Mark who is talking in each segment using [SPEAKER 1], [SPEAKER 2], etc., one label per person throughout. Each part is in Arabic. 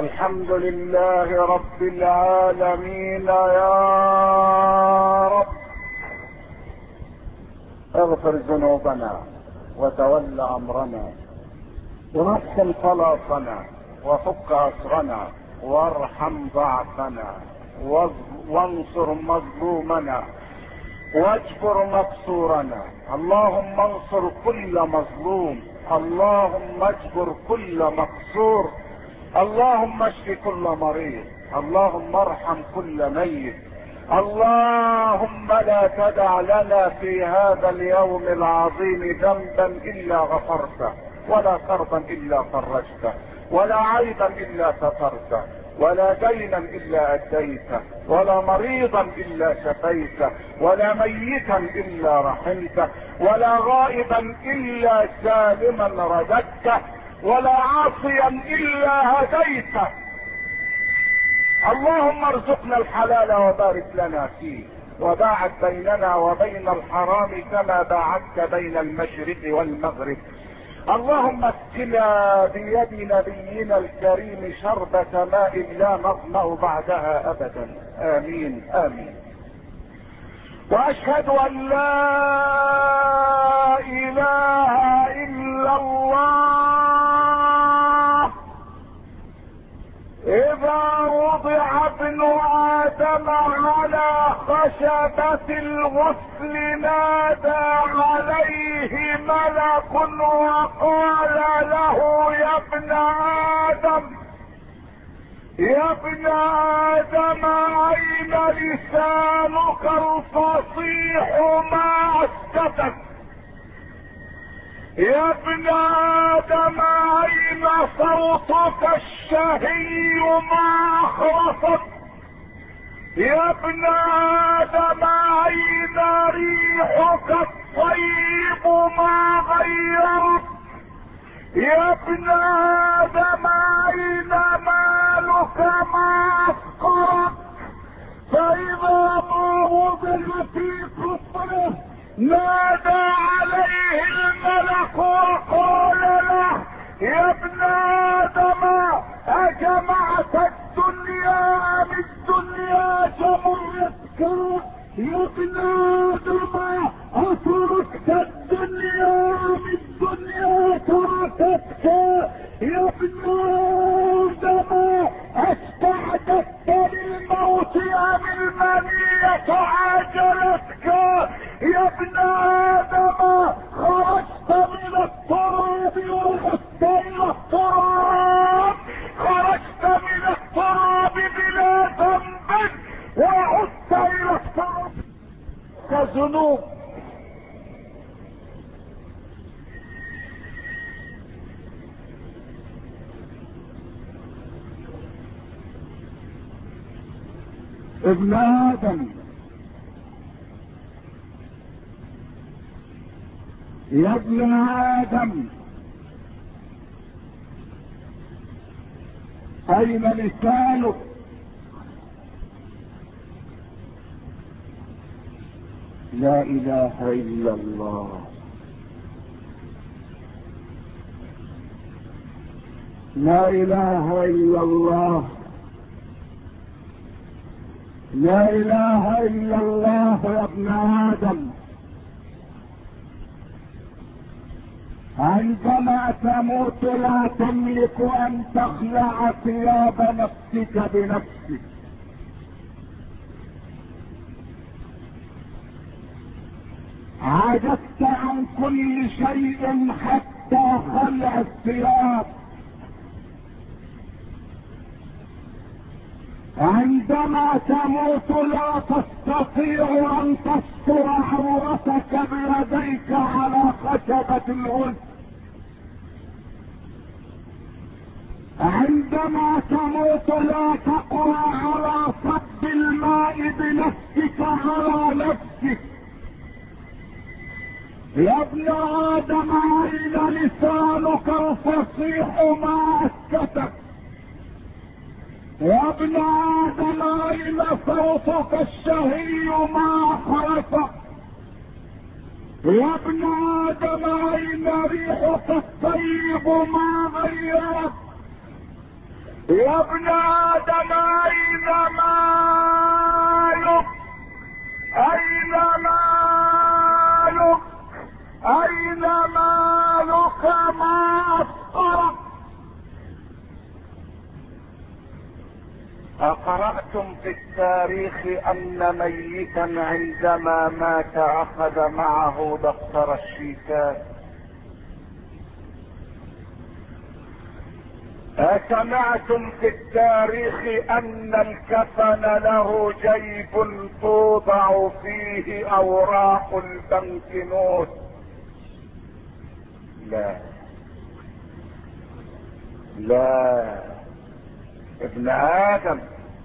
[SPEAKER 1] الحمد لله رب العالمين. يا رب اغفر ذنوبنا وتول امرنا ونحسن خلاصنا وفك اسرنا وارحم ضعفنا وانصر مظلومنا واجبر مكسورنا. اللهم انصر كل مظلوم، اللهم اجبر كل مكسور، اللهم اشف كل مريض، اللهم ارحم كل ميت. اللهم لا تدع لنا في هذا اليوم العظيم ذنبا الا غفرته، ولا كربا الا فرجته، ولا عيبا الا سترته، ولا دينا الا اديته، ولا مريضا الا شفيته، ولا ميتا الا رحمته، ولا غائبا الا سالما رددته، ولا عاصيا الا هديته. اللهم ارزقنا الحلال وبارك لنا فيه، وباعد بيننا وبين الحرام كما باعدت بين المشرق والمغرب. اللهم اسقنا بيد نبينا الكريم شربة ماء لا نظمأ بعدها ابدا، امين امين. واشهد ان لا اله الا الله. اذا وضع ابن ادم على خشبة الغسل نادى عليه ملك وقال له يا ابن ادم، يا ابن ادم اين لسانك الفصيح ما اسكتك؟ يا ابن ادم اين صوتك الشهي ما اخرسك؟ يا ابن ادم اين ريحك الطيب ما غيرت؟ يا ابن ادم اين مالك ما افقرك؟ فاذا ما وضع في قصره نادى عليه الملك وقال له يا ابن ادم اجمعت الدنيا ام الدنيا جمعتك؟ يا ابن ادم اتركت الدنيا ام الدنيا تركتك؟ يا ابن ادم استعددت للموت ام المنية عاجلتك؟ يا ابن ادم خرجت من التراب ورحت الى التراب، خرجت من التراب بلا ذنب وعدت الى التراب كذنوب. ابن ادم، يا ابن ادم اين لسانك؟ لا اله الا الله، لا اله الا الله، لا اله الا الله. يا ابن ادم عندما تموت لا تملك ان تخلع ثياب نفسك بنفسك، عجزت عن كل شيء حتى خلع الثياب. عندما تموت لا تستطيع ان تستر عورتك بيديك على خشبة الغسل. عندما تموت لا تقوى على صب الماء بنفسك على نفسك. يا ابن ادم اين لسانك الفصيح ما اسكتك؟ يا ابن ادم اين صوتك الشهي ما اخرسك؟ يا ابن ادم اين ريحك الطيب ما غيرك؟ يا ابن ادم اين مالك؟ اين مالك؟ اين مالك؟ ما اصغرك؟ أقرأتم في التاريخ أن ميتا عندما مات أخذ معه دفتر الشيكات؟ أسمعتم في التاريخ أن الكفن له جيب توضع فيه أوراق البنكنوت؟ لا لا، ابن آدم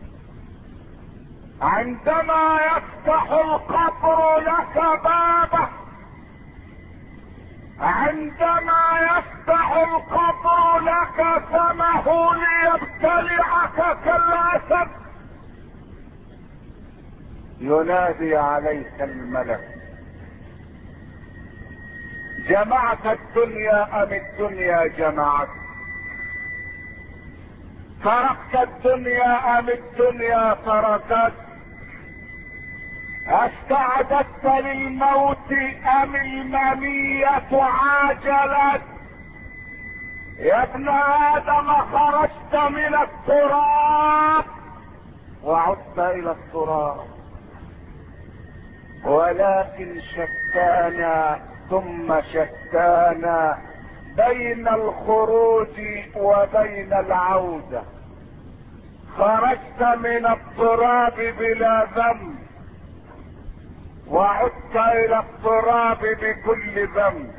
[SPEAKER 1] عندما يفتح القبر لك بابه، عندما يفتح القبر لك فمه ليبتلعك كالاسد، ينادي عليك الملك: جمعت الدنيا ام الدنيا جمعت؟ تركت الدنيا ام الدنيا تركت؟ استعددت للموت ام المنية عاجلت؟ يا ابن ادم خرجت من التراب وعدت الى التراب، ولكن شتانا ثم شتانا بين الخروج وبين العودة. خرجت من التراب بلا ذنب وعدت الى التراب بكل ذنب.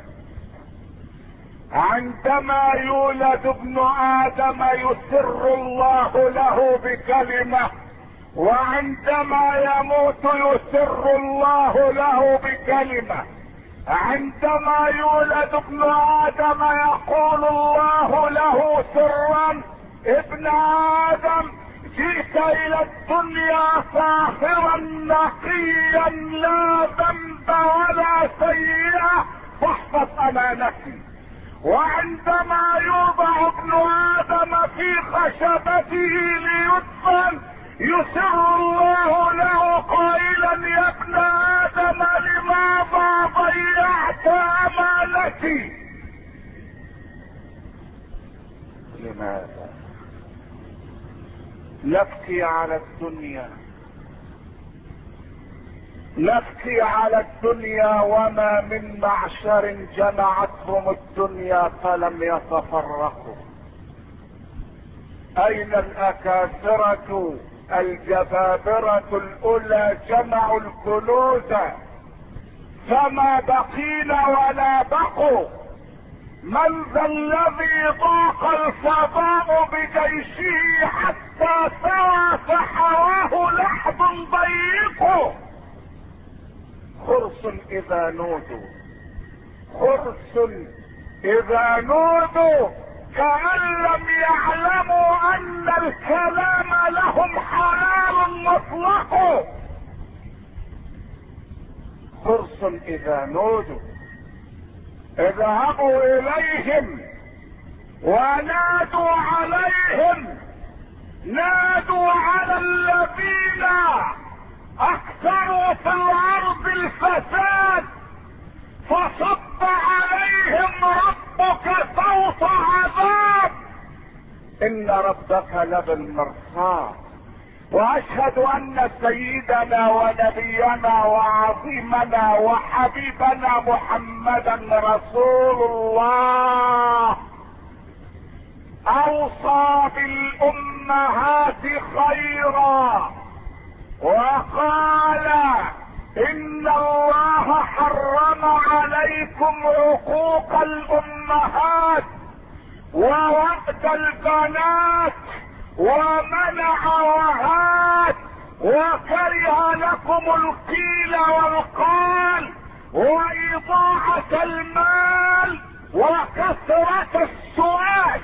[SPEAKER 1] عندما يولد ابن ادم يسر الله له بكلمة، وعندما يموت يسر الله له بكلمة. عندما يولد ابن ادم يقول الله له سرا: ابن ادم جئت الى الدنيا طاهرا نقيا لا ذنب ولا سيئة فاحفظ امانتي. وعندما يوضع ابن ادم في خشبته ليدفن يسر الله له قائلا: يا ابن ادم لماذا ضيعت امانتي؟ لماذا نبكي على الدنيا؟ نبكي على الدنيا وما من معشر جمعتهم الدنيا فلم يتفرقوا. اين الاكاثرة الجبابرة الاولى جمعوا الكنوز فما بقينا ولا بقوا؟ من ذا الذي ضاق الفضاء بجيشه حتى سوى فحواه لحد ضيق؟ خرس اذا نودوا، خرس اذا نودوا كأن لم يعلموا ان الكلام لهم حلال مطلق. خرس اذا نودوا اذهبوا اليهم ونادوا عليهم، نادوا على الذين اكثروا في الارض الفساد فصب عليهم ربك صوت عذاب ان ربك لبالمرصاد. واشهد ان سيدنا ونبينا وعظيمنا وحبيبنا محمدا رسول الله اوصى بالامهات خيرا وقال: ان الله حرم عليكم عقوق الامهات ووأد البنات ومنع وهات وكره لكم القيل والقال واضاعة المال وكثرة السؤال.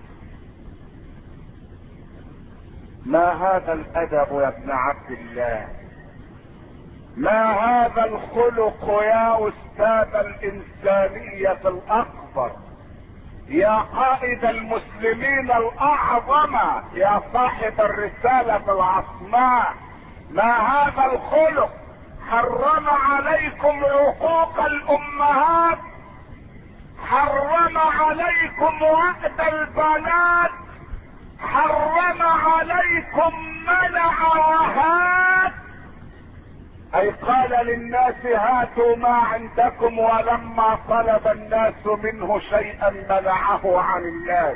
[SPEAKER 1] ما هذا الادب يا ابن عبد الله؟ ما هذا الخلق يا استاذ الانسانية الاكبر؟ يا قائد المسلمين الاعظم، يا صاحب الرسالة العصماء، ما هذا الخلق؟ حرم عليكم عقوق الامهات، حرم عليكم وعد البنات، حرم عليكم منع وهات. اي قال للناس هاتوا ما عندكم، ولما طلب الناس منه شيئا منعه عن الناس.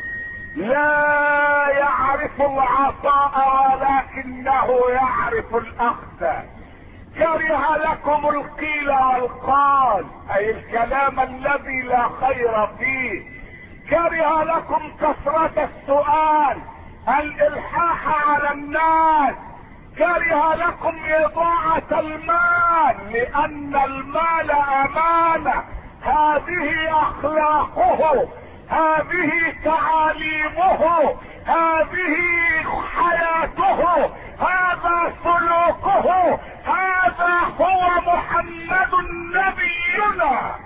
[SPEAKER 1] لا يعرف العطاء ولكنه يعرف الاخذ. كره لكم القيل والقال، اي الكلام الذي لا خير فيه. كره لكم كثرة السؤال، الالحاح على الناس. كره لكم اضاعة المال، لان المال امانة. هذه اخلاقه، هذه تعاليمه، هذه حياته، هذا سلوكه، هذا هو محمد نبينا.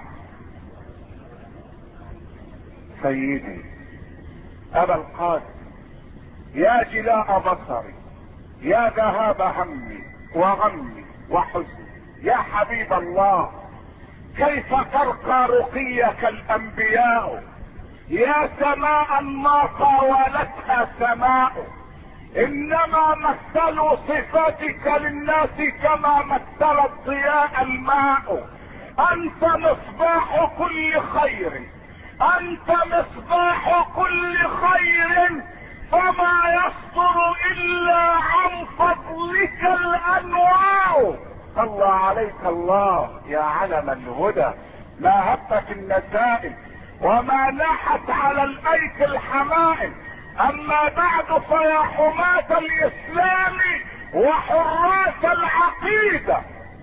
[SPEAKER 1] سيدي ابا القاسم، يا جلاء بصري، يا ذهاب همي وغمي وحزني، يا حبيب الله، كيف ترقى رقيك الانبياء؟ يا سماء ما طاولتها سماء. انما مثلوا صفاتك للناس كما مثل الضياء الماء. انت مصباح كل خير، انت مصباح كل خير، فما يصدر الا عن فضلك الانواع. صلى عليك الله يا علم الهدى، ما هبت النسائم وما ناحت على الايك الحمائم. اما بعد فيا حماة الاسلام وحراس العقيدة،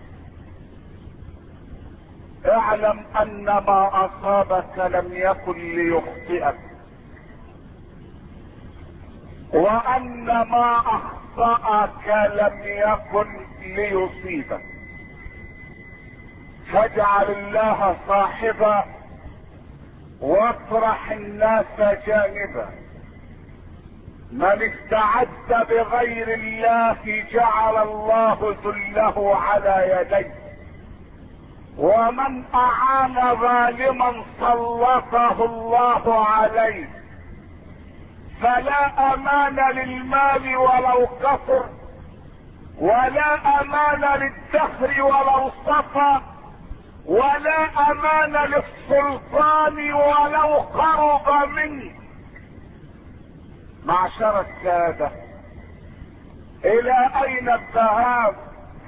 [SPEAKER 1] اعلم ان ما اصابك لم يكن ليخطئك، وان ما اخطأك لم يكن ليصيبك. فاجعل الله صاحبا واطرح الناس جانبا. من استعد بغير الله جعل الله ذله على يديه، ومن اعان ظالما سلطه الله عليه. فلا امان للمال ولو كثر، ولا امان للدهر ولو صفى، ولا امان للسلطان ولو قرب منه. معشر السادة، الى اين الذهاب؟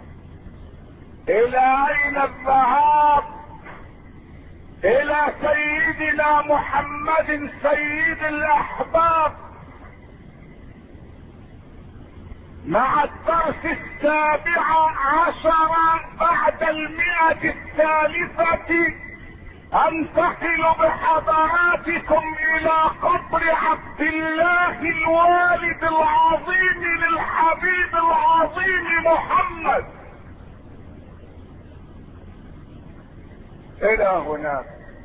[SPEAKER 1] الى اين الذهاب؟ الى سيدنا محمد سيد الاحباب. مع الدرس 17 بعد 100 انتقل بحضراتكم الى قبر عبد الله الوالد العظيم للحبيب العظيم محمد. الى هناك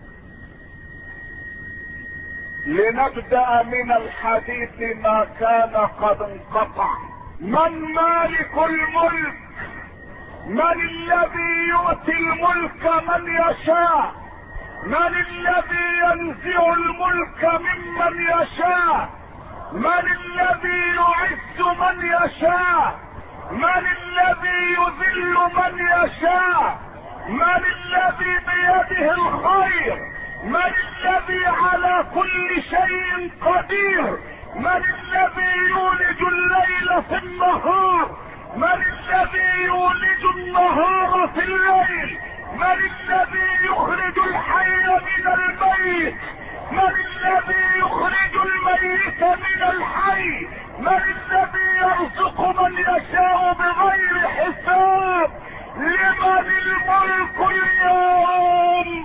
[SPEAKER 1] لنبدأ من الحديث ما كان قد انقطع. من مالك الملك؟ من الذي يؤتي الملك من يشاء؟ من الذي ينزع الملك ممن يشاء؟ من الذي يعز من يشاء؟ من الذي يذل من يشاء؟ من الذي بيده الخير؟ من الذي على كل شيء قدير؟ من الذي يولج الليل في النهار؟ من الذي يولج النهار في الليل؟ من الذي يخرج الحي من الميت؟ من الذي يخرج الميت من الحي؟ من الذي يرزق من يشاء بغير حساب؟ لمن الملك اليوم؟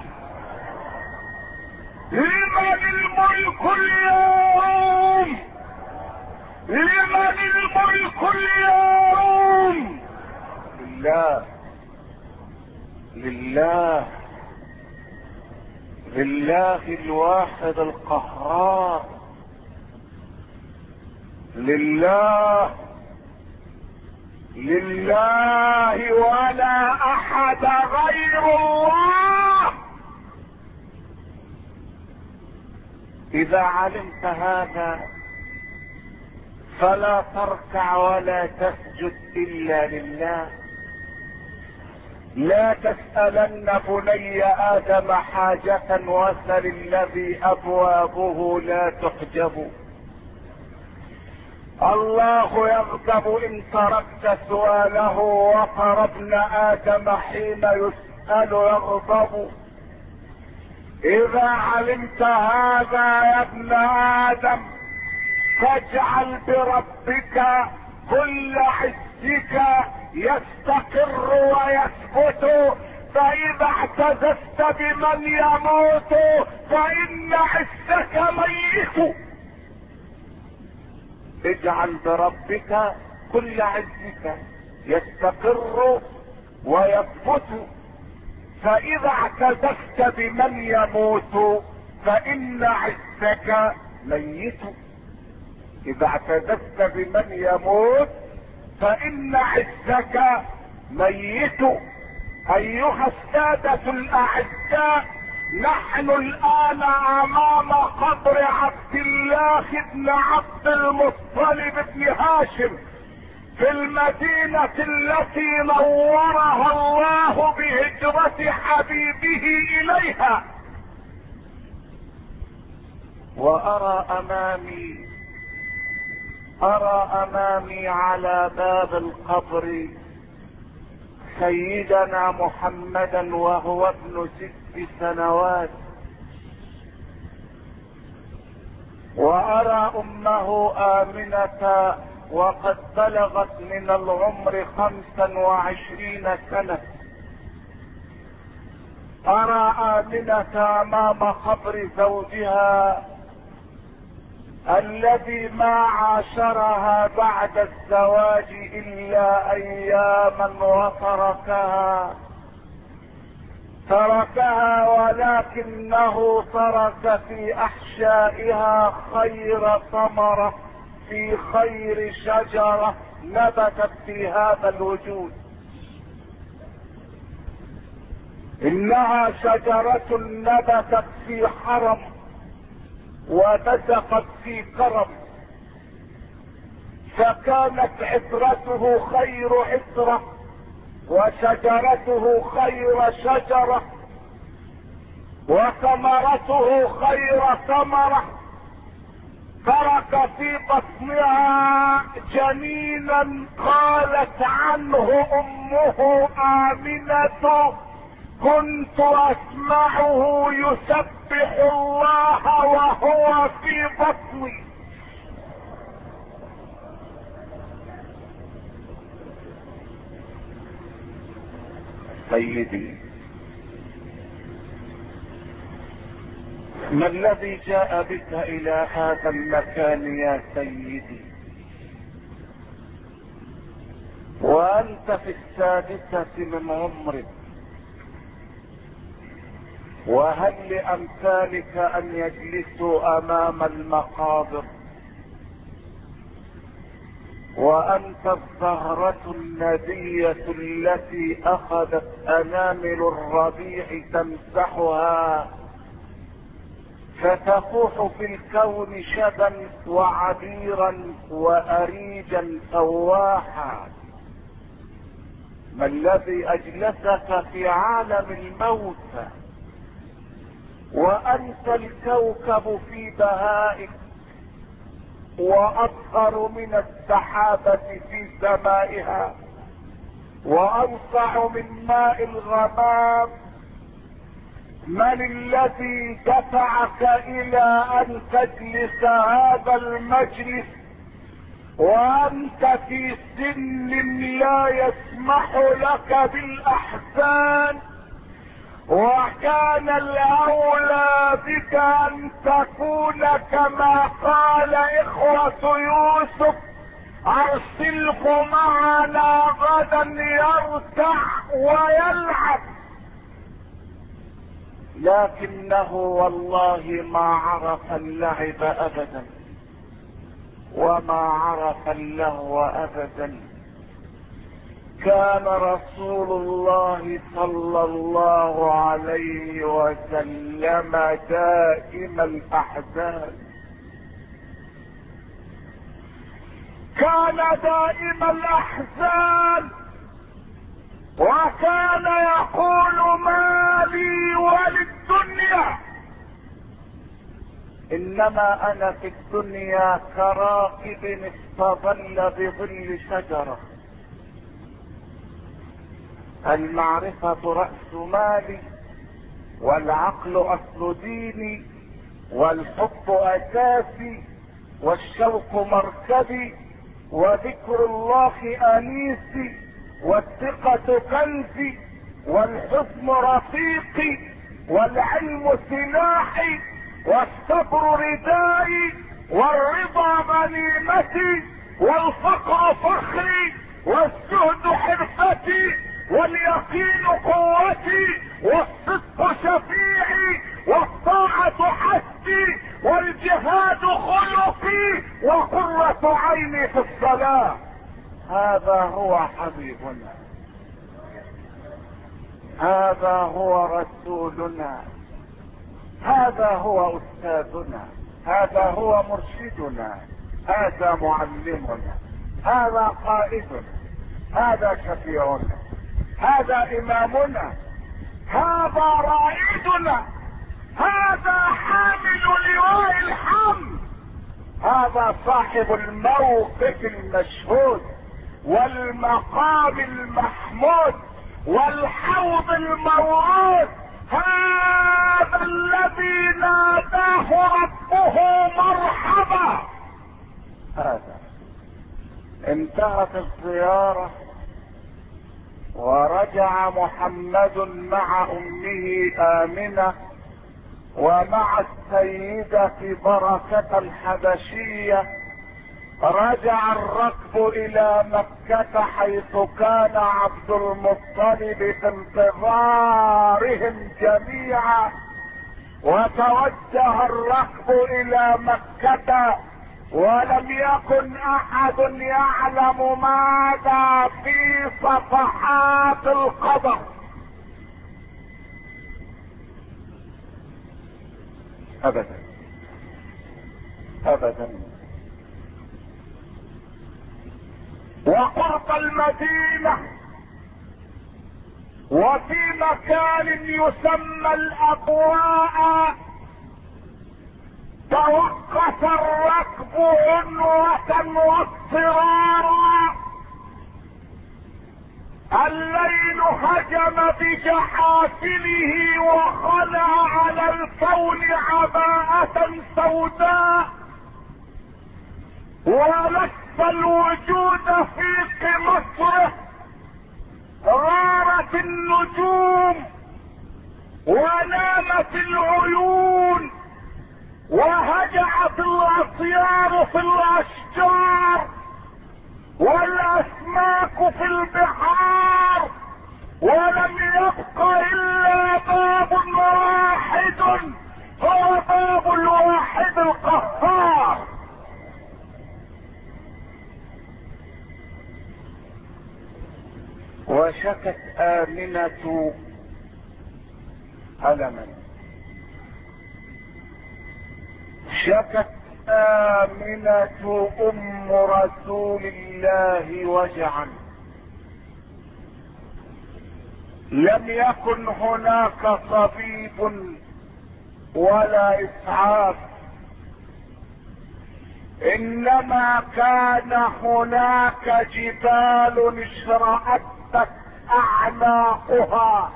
[SPEAKER 1] لمن الملك اليوم؟ لمن الملك اليوم؟ لله، لله، لله الواحد القهار، لله ولا احد غير الله. اذا علمت هذا فلا تركع ولا تسجد الا لله. لا تسألن بني آدم حاجة وسل الذي أبوابه لا تحجب. الله يغضب إن تركت سؤاله، وترى ابن آدم حين يسأل يغضب. إذا علمت هذا يا ابن آدم فاجعل بربك كل عزك يستقر ويثبت، فإذا اعتززت بمن يموت فإن عزك ميت. اجعل بربك كل عزك يستقر ويثبت، فإذا اعتززت بمن يموت فإن عزك ميت. إذا اعتززت بمن يموت فإن عزك ميت. أيها السادة الأعزاء، نحن الآن أمام قبر عبد الله بن عبد المطلب بن هاشم في المدينة التي نورها الله بهجرة حبيبه إليها. وأرى أمامي على باب القبر سيدنا محمدا وهو ابن 6 سنوات، وأرى أمه آمنة وقد بلغت من العمر 25 سنة. أرى آمنة أمام قبر زوجها الذي ما عاشرها بعد الزواج إلا أياما تركها ولكنه ترك في أحشائها خير ثمرة في خير شجرة نبتت في هذا الوجود. إنها شجرة نبتت في حرم وبزقت في كرم، فكانت عطرته خير عطرة وشجرته خير شجرة وثمرته خير ثمرة. ترك في بطنها جنينا قالت عنه امه آمنة كنت اسمعه يسبح الله وهو في بطني. سيدي، ما الذي جاء بك الى هذا المكان يا سيدي وانت في 6 من عمرك؟ وهل لامثالك ان يجلسوا امام المقابر وانت الزهرة الندية التي اخذت انامل الربيع تمسحها فتفوح في الكون شبا وعبيرا واريجا فواحا؟ ما الذي اجلسك في عالم الموتى وانت الكوكب في بهائك واصغر من السحابة في سمائها وانصع من ماء الغمام؟ من الذي دفعك الى ان تجلس هذا المجلس وانت في سن لا يسمح لك بالاحزان؟ وكان الاولى بك ان تكون كما قال اخوة يوسف ارسله معنا غدا يرتع ويلعب. لكنه والله ما عرف اللعب ابدا وما عرف اللهو ابدا. كان رسول الله صلى الله عليه وسلم دائم الاحزان، كان دائم الاحزان، وكان يقول ما لي وللدنيا، انما انا في الدنيا كراكب استظل بظل شجرة. المعرفة رأس مالي، والعقل اصل ديني، والحب اساسي، والشوق مركبي، وذكر الله انيسي، والثقة كنزي، والحزن رفيقي، والعلم سلاحي، والصبر ردائي، والرضا غنيمتي، والفقر فخري، والزهد حرفتي، واليقين قوتي، والصدق شفيعي، والطاعة حسي، والجهاد خلقي، وقرة عيني في الصلاة. هذا هو حبيبنا، هذا هو رسولنا، هذا هو استاذنا، هذا هو مرشدنا، هذا معلمنا، هذا قائدنا، هذا شفيعنا، هذا امامنا، هذا رائدنا، هذا حامل لواء الحمد، هذا صاحب الموقف المشهود والمقام المحمود والحوض الموعود، هذا الذي ناداه ربه مرحبا. هذا انتهت الزيارة، ورجع محمد مع امه آمنة ومع السيدة بركة الحبشية. رجع الركب الى مكة حيث كان عبد المطلب في انتظارهم جميعا، وتوجه الركب الى مكة، ولم يكن احد يعلم ماذا في صفحات القبر ابدا ابدا. وقرب المدينة وفي مكان يسمى الابواء توقف الركب عنوة واضطرارا. الليل هجم بجحافله وخلع على الكون عباءة سوداء، ولف الوجود في مصره. غارت النجوم ونامت العيون وهجعت الاطيار في الاشجار والاسماك في البحار، ولم يبق الا باب واحد، هو باب الواحد القهار. وشكت آمنة ألما، شكت آمنة أم رسول الله وجعا. لم يكن هناك طبيب ولا إسعاف، انما كان هناك جبال اشرأت اعناقها،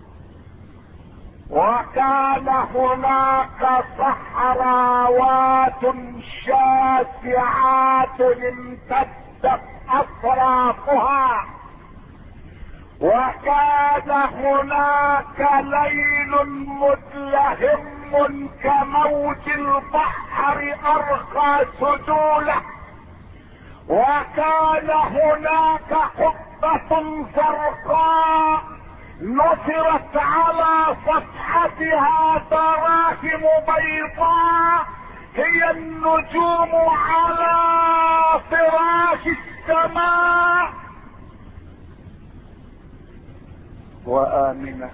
[SPEAKER 1] وكان هناك صحراوات شاسعات امتدت اطرافها، وكان هناك ليل مدلهم كموج البحر ارخى سجوله، وكان هناك قبة زرقاء نثرت على صفحتها دراهم بيضاء هي النجوم على فراش السماء. وآمنة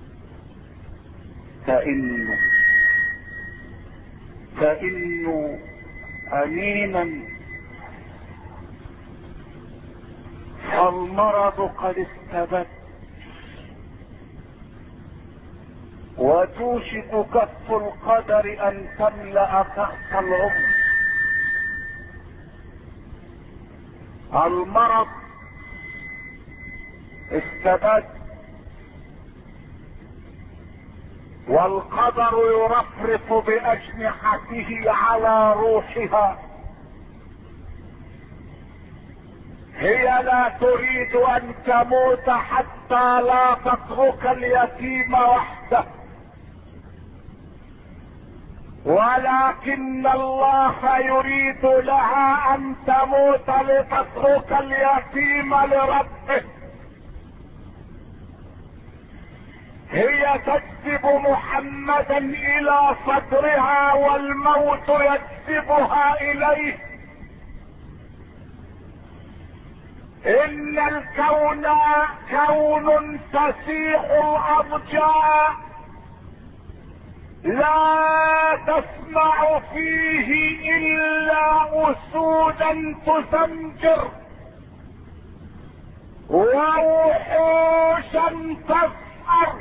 [SPEAKER 1] تئن أمينا، فالمرض قد استبد وتوشك كف القدر ان تملأ كأس العمر. المرض استبد والقدر يرفرف بأجنحته على روحها. هي لا تريد ان تموت حتى لا تترك اليتيم وحده، ولكن الله يريد لها ان تموت لتترك اليتيم لربه. هي تجذب محمدا الى صدرها والموت يجذبها اليه. ان الكون كون تسيح الارجاء لا تسمع فيه الا اسودا تزمجر ووحوشا تسأر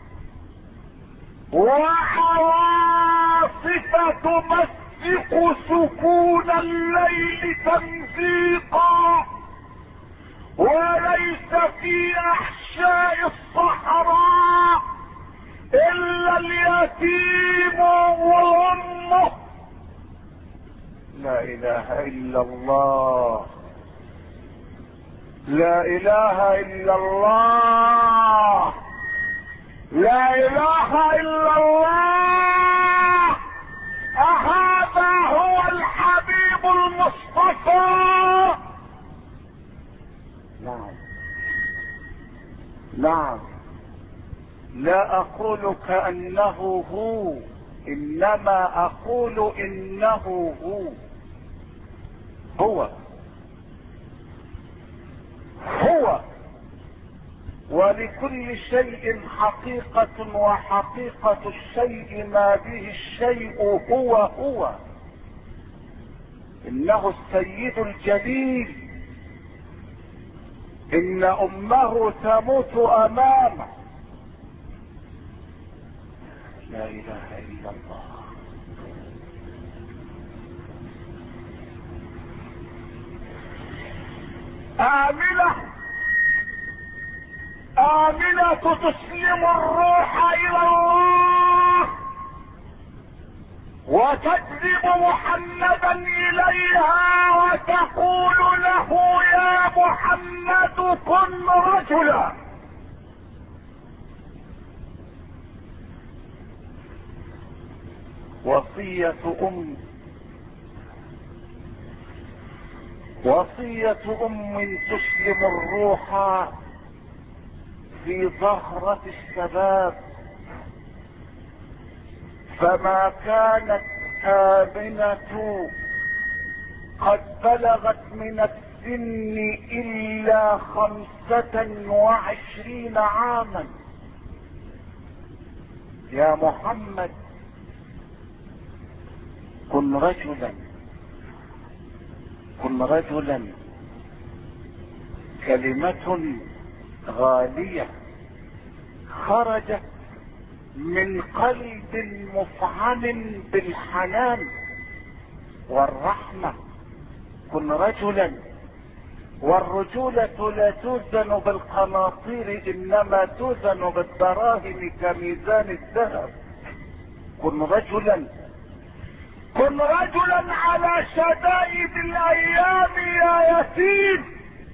[SPEAKER 1] وعواصف تمزق سكون الليل تمزيقا، وليس في احشاء الصحراء الا اليتيم وامه. لا اله الا الله، لا اله الا الله، لا اله الا الله. اهذا هو الحبيب المصطفى. نعم، لا اقول كأنه هو، انما اقول انه هو. ولكل شيء حقيقة، وحقيقة الشيء ما به الشيء هو. انه السيد الجليل، ان امه تموت امامه. لا اله الا الله. آمنة تسلم الروح إلى الله وتجذب محمدا إليها وتقول له يا محمد كن رجلا. وصية أم تسلم الروح في ظهرة الشباب، فما كانت آمنة قد بلغت من السن إلا 25 عاما. يا محمد كن رجلا، كلمة غالية خرجت من قلب مفعم بالحنان والرحمة. كن رجلا، والرجولة لا توزن بالقناطير انما توزن بالدراهم كميزان الذهب. كن رجلا على شدائد الايام يا يتيم.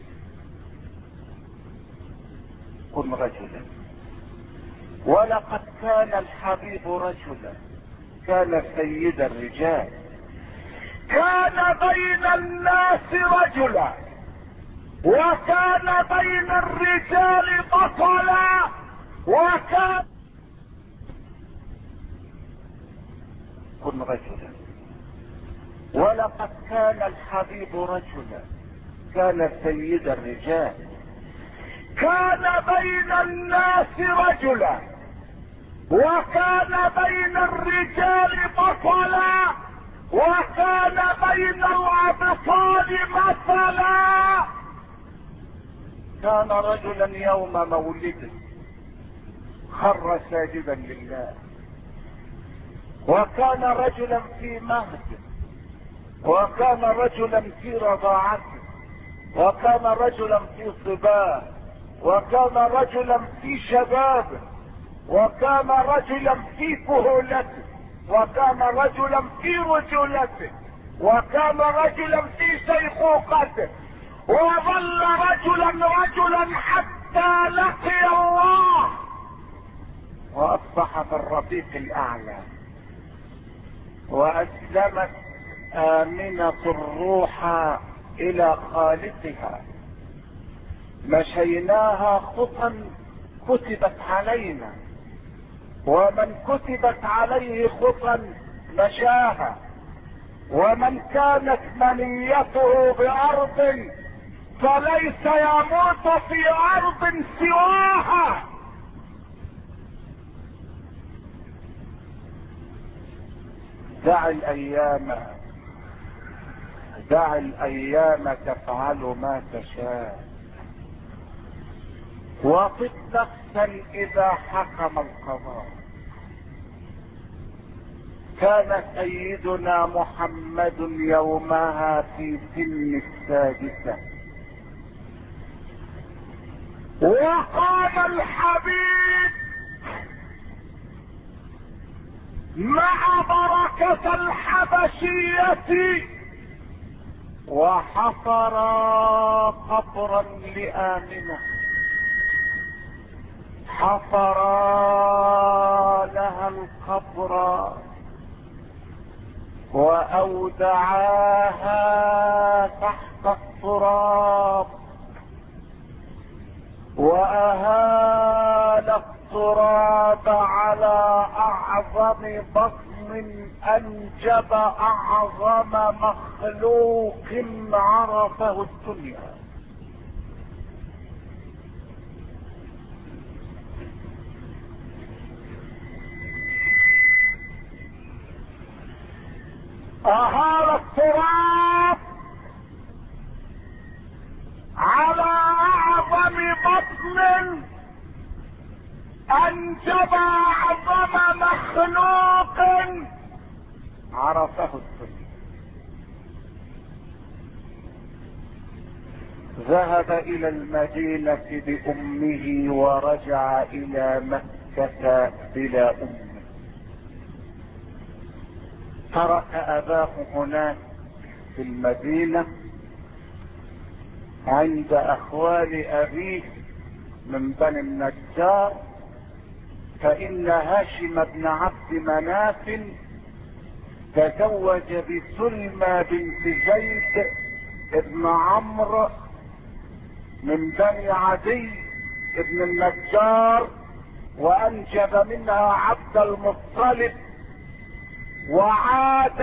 [SPEAKER 1] كن رجلا. ولقد كان الحبيب رجلا، كان سيد الرجال، كان بين الناس رجلا، وكان بين الرجال بطلا، وكان كن رجلا، ولقد كان الحبيب رجلا، كان سيد الرجال، كان بين الناس رجلا، وكان بين الرجال بطلا، وكان بين الابطال مثلا. كان رجلا يوم مولده خر ساجدا لله، وكان رجلا في مهده، وكان رجلا في رضاعته، وكان رجلا في صباه، وكان رجلا في شبابه، وكان رجلا في كهولته، وكان رجلا في رجولته، وكان رجلا في شيخوخته، وظل رجلا حتى لقي الله واصبح في الرفيق الاعلى. واسلمت امنة الروح الى خالقها، مشيناها خطا كتبت علينا، ومن كتبت عليه خطا مشاها، ومن كانت منيته بارض فليس يموت في ارض سواها. دع الايام تفعل ما تشاء، وطب نفسا اذا حكم القضاء. كان سيدنا محمد يومها في سن السادسة، وقام الحبيب مع بركة الحبشية وحفر قبرا لآمنة، حفر لها القبر واودعاها تحت التراب، واهال التراب على اعظم بطن انجب اعظم مخلوق عرفه الدنيا. اهال التراب على اعظم بطن انجب اعظم مخلوق عرفه الدنيا. ذهب الى المدينة بامه ورجع الى مكة بلا امه. ترك اباه هناك في المدينة عند اخوال ابيه من بني النجار، فان هاشم بن عبد مناف تزوج بسلمى بنت زيد ابن عمرو من بني عدي ابن النجار، وانجب منها عبد المطلب. وعاد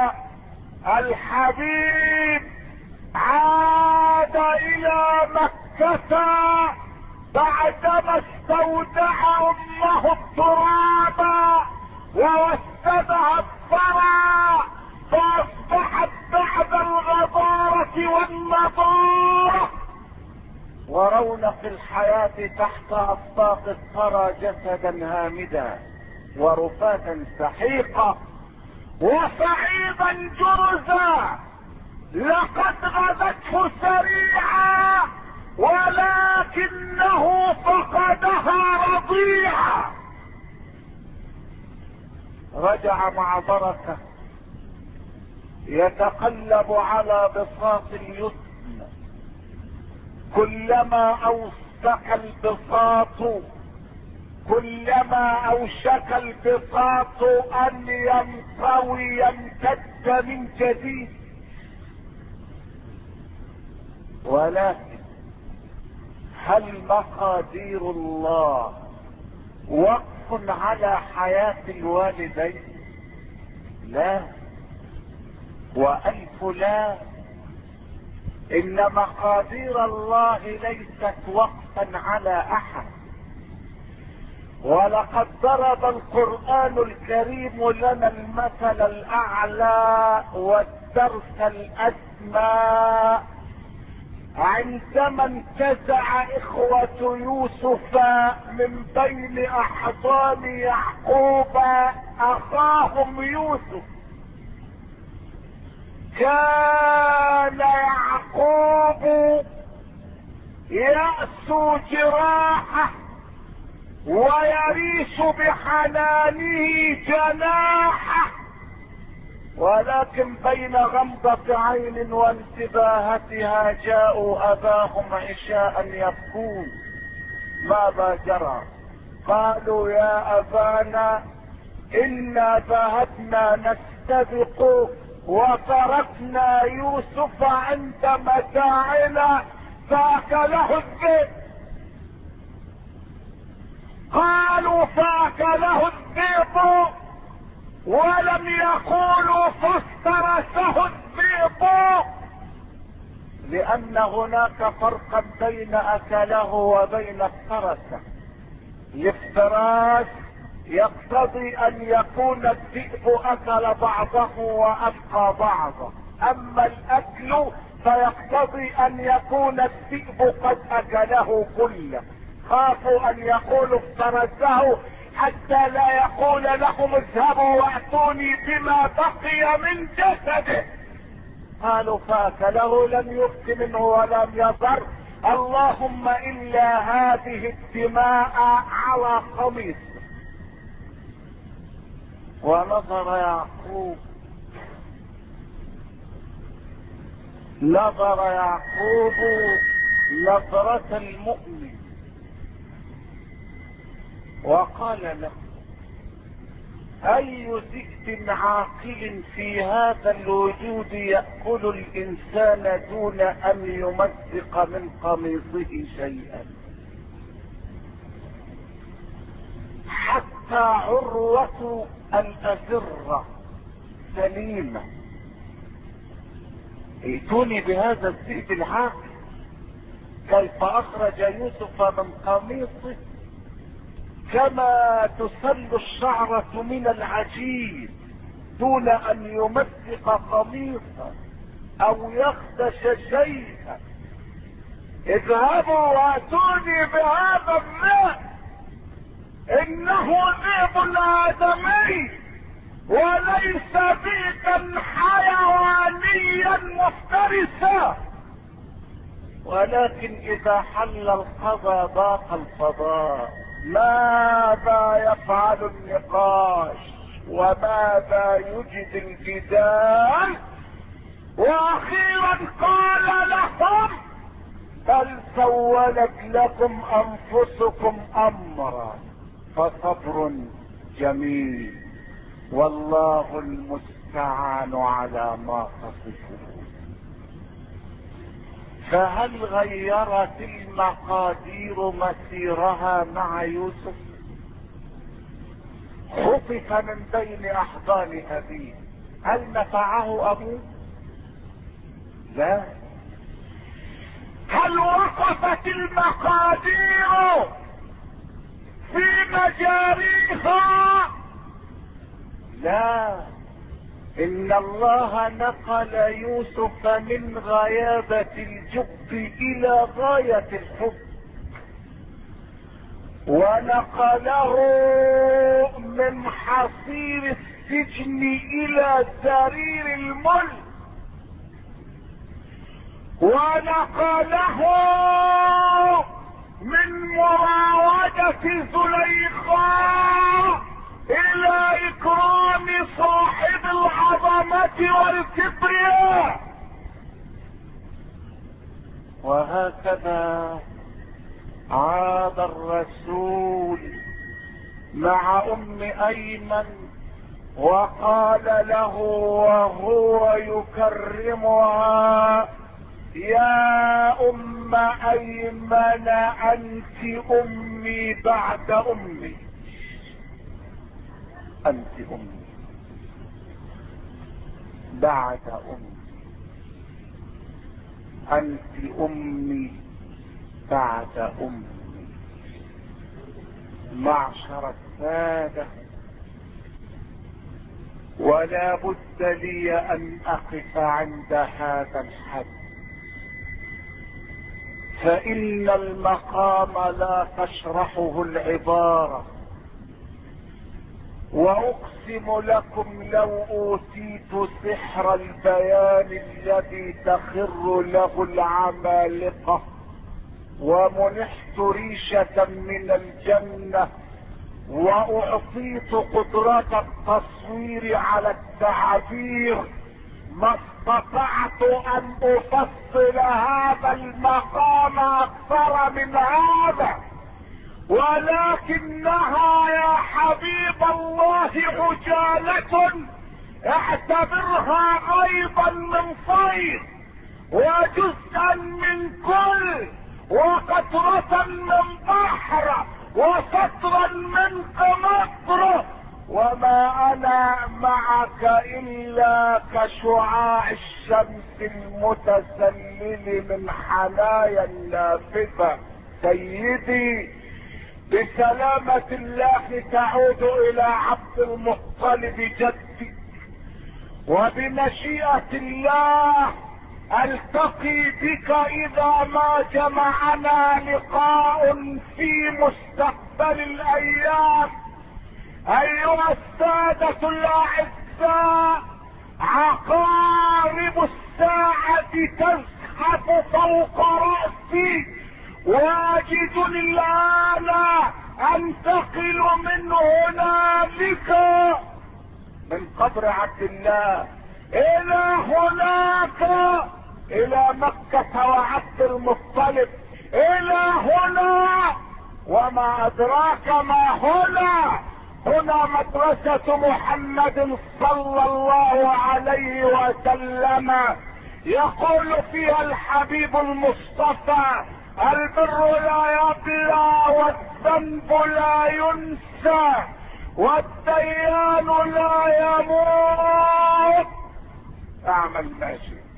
[SPEAKER 1] الحبيب، عاد الى مكة بعدما استودع امه التراب ووسدها الثرى، فاصبحت بعد الغبارة والنضارة ورونق الحياة تحت اصداق الثرى جسدا هامدا ورفاتا سحيقا وصعيدا جرزا. لقد غدته سريعا ولكنه فقدها رضيعا. رجع مع بركة يتقلب على بساط اليتم، كلما اوشك البساط ان ينطوي يمتد من جديد. ولكن هل مقادير الله وقف على حياة الوالدين؟ لا والف لا. ان مقادير الله ليست وقفا على احد. ولقد ضرب القرآن الكريم لنا المثل الاعلى والدرس الاسمى عندما انتزع اخوة يوسف من بين احضان يعقوب اخاهم يوسف. كان يعقوب يأسو جراحه ويريش بحنانه جناحه، ولكن بين غمضة عين وانتباهتها جاءوا اباهم عشاء يبكون. ماذا جرى؟ قالوا يا ابانا انا ذهبنا نستبق وتركنا يوسف عند متاعنا فاكله الذئب. قالوا فاكله الذئب ولم يقولوا فافترسه الذئب، لان هناك فرقا بين اكله وبين افترسه. الافتراس يقتضي ان يكون الذئب اكل بعضه وابقى بعضه، اما الاكل فيقتضي ان يكون الذئب قد اكله كله. خافوا ان يقولوا افترسه حتى لا يقول لهم اذهبوا واتوني بما بقي من جسده. قالوا فاكله لم يبق منه ولم يضر، اللهم الا هذه الدماء على قميص. ونظر يعقوب نظرة المؤمن وقال له اي ذئب عاقل في هذا الوجود يأكل الانسان دون ان يمزق من قميصه شيئا؟ حتى عروة الأزرة سليمة. ائتوني بهذا الذئب العاقل كيف اخرج يوسف من قميصه كما تسل الشعرة من العجين دون ان يمزق قميصا او يخدش شيئا. اذهبوا واتوني بهذا الذئب انه ذئب آدمي وليس ذئبا حيوانيا مفترسا، ولكن اذا حل القضاء ضاق الفضاء. ماذا يفعل النقاش وماذا يجد الجدال؟ واخيرا قال لهم بل سولت لكم انفسكم امرا فصبر جميل والله المستعان على ما تصفون. فهل غيرت المقادير مسيرها مع يوسف؟ خطف من بين احضان ابيه، هل نفعه ابوه؟ لا. هل وقفت المقادير في مجاريها؟ لا. ان الله نقل يوسف من غيابة الجب الى غاية الحب، ونقله من حصير السجن الى سرير الملك، ونقله من مراودة زليخاء الى اكرام صاحب العظمة والكبرياء. وهكذا عاد الرسول مع ام ايمن وقال له وهو يكرمها يا ام ايمن انت امي بعد امي. انت امي بعد امي، انت امي بعد امي. معشر السادة، ولا بد لي ان اقف عند هذا الحد، فان المقام لا تشرحه العبارة. واقسم لكم لو اوتيت سحر البيان الذي تخر له العمالقة، ومنحت ريشة من الجنة، واعطيت قدرة التصوير على التعبير، ما استطعت ان افصل هذا المقام اكثر من هذا. ولكنها يا حبيب الله عجالة، اعتبرها ايضا من صيد، وجزءا من كل، وقطرة من بحر، وسطرا من قمطر. وما انا معك الا كشعاع الشمس المتسلل من حنايا النافذة. سيدي، بسلامة الله تعود الى عبد المطلب جدي، وبمشيئة الله التقي بك اذا ما جمعنا لقاء في مستقبل الايام. ايها السادة الاعزاء، عقارب الساعة تزحف فوق رأسي، واجد الان انتقل من هنالك، من قبر عبد الله الى هناك، الى مكة وعبد المطلب، الى هنا. وما ادراك ما هنا؟ هنا مدرسة محمد صلى الله عليه وسلم، يقول فيها الحبيب المصطفى: البر لا يبلى، والذنب لا ينسى، والديان لا يموت. اعمل ما شئت،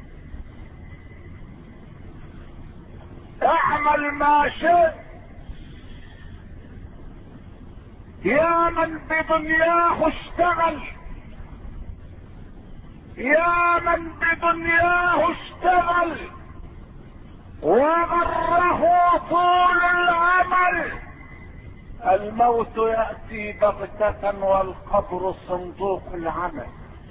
[SPEAKER 1] اعمل ما شئت. يا من بدنياه اشتغل، يا من بدنياه اشتغل وغره طول العمل، الموت يأتي بغتة والقبر صندوق العمل.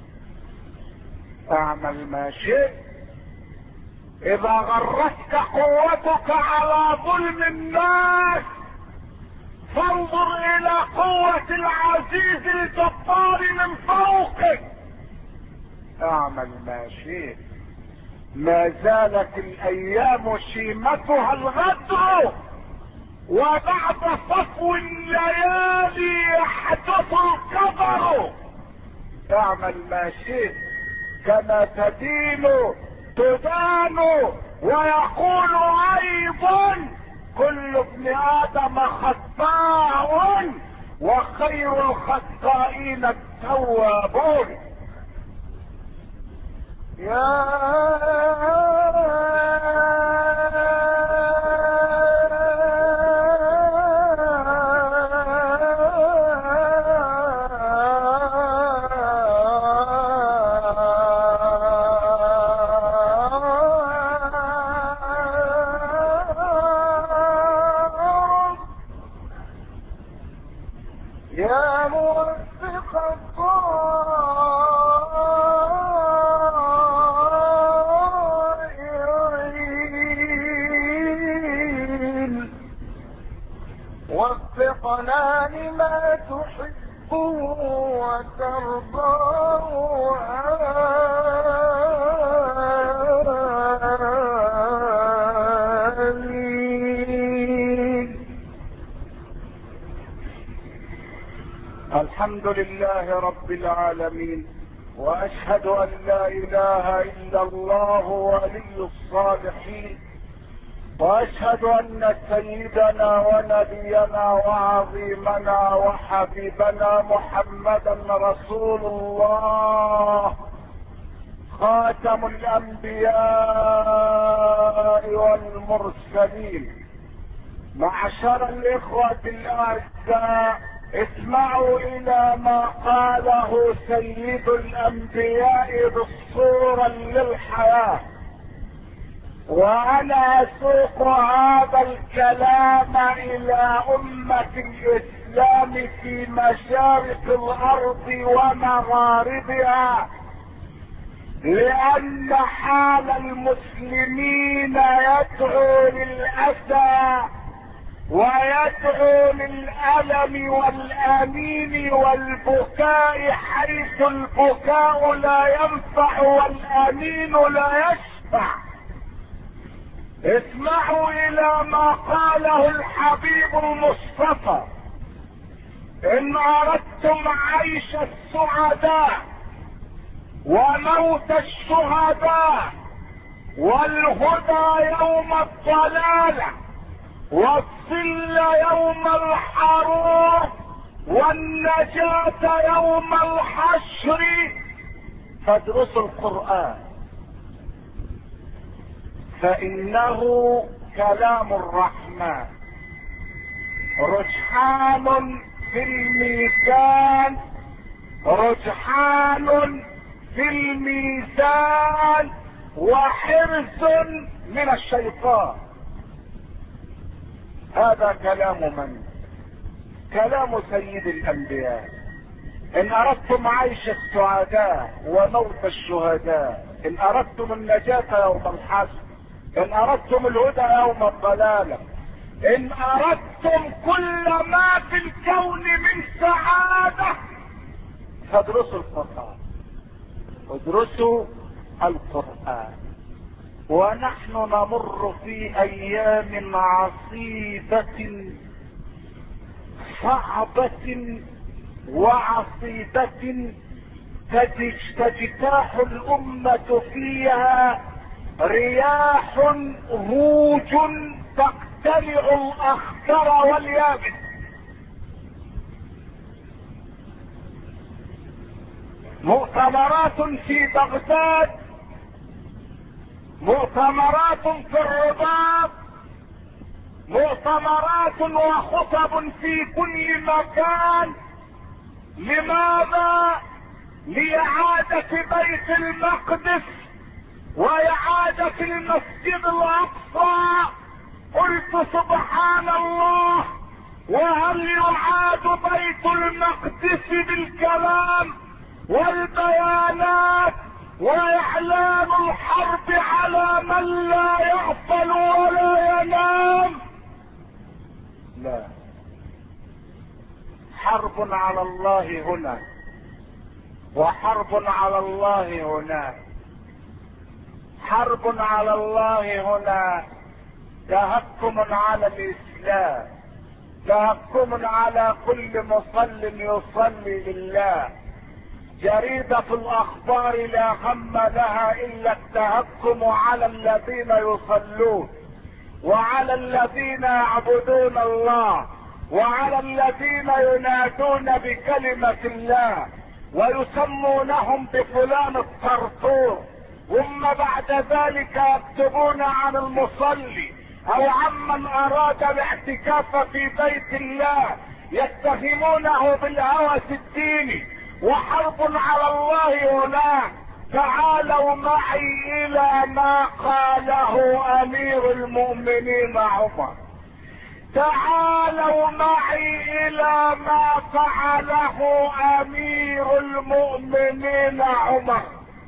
[SPEAKER 1] اعمل ما شئت. اذا غرتك قوتك على ظلم الناس، فانظر الى قوة العزيز الجبار من فوقك. اعمل ما شئت. ما زالت الايام شيمتها الغدر، وبعد صفو الليالي يحدث القدر. اعمل ما شئت. كما تدين تدان. ويقول ايضا: كل ابن ادم خطاء، وخير الخطائين التوابون. يا موفق الضالين، وفقنا لما تحب وترضى. الحمد لله رب العالمين، واشهد ان لا اله الا الله ولي الصالحين، واشهد ان سيدنا ونبينا وعظيمنا وحبيبنا محمدا رسول الله خاتم الانبياء والمرسلين. معشر الاخوة الاعزاء، اسمعوا الى ما قاله سيد الانبياء دستورا للحياة، وانا اسوق هذا الكلام الى امة الاسلام في مشارق الارض ومغاربها، لان حال المسلمين يدعو للاسى ويدعو للألم والآمين والبكاء، حيث البكاء لا ينفع والآمين لا يشفع. اسمعوا إلى ما قاله الحبيب المصطفى: إن أردتم عيش السعداء وموت الشهداء والهدى يوم الضلالة والظل يوم الحرور والنجاة يوم الحشر، فادرسوا القرآن، فإنه كلام الرحمن رجحان في الميزان، رجحان في الميزان وحرز من الشيطان. هذا كلام من؟ كلام سيد الانبياء. ان اردتم عيش السعداء وموت الشهداء، ان اردتم النجاة يوم الحشر، ان اردتم الهدى يوم الضلالة، ان اردتم كل ما في الكون من سعادة، فادرسوا القرآن، ادرسوا القرآن. ونحن نمر في ايام عصيبة صعبة وعصيبة تجتاح الامة فيها رياح هوج تقتلع الاخضر واليابس. مؤتمرات في بغداد، مؤتمرات في الرباط، مؤتمرات وخطب في كل مكان. لماذا؟ لإعادة بيت المقدس وإعادة المسجد الأقصى. قلت سبحان الله، وهل يعاد بيت المقدس بالكلام والبيانات واعلان الحرب على من لا يغفل ولا ينام؟ لا، حرب على الله هنا وحرب على الله هناك. حرب على الله هنا تهكم على الاسلام، تهكم على كل مصل يصلي لله. جريدة الاخبار لا هم لها الا التهكم على الذين يصلون وعلى الذين يعبدون الله وعلى الذين ينادون بكلمة الله ويسمونهم بفلان الطرطور، ثم بعد ذلك يكتبون عن المصلي او عمن اراد الاعتكاف في بيت الله يتهمونه بالهوس الديني. وحرب على الله هناك. تعالوا معي الى ما قاله امير المؤمنين عمر، تعالوا معي الى ما فعله امير المؤمنين عمر.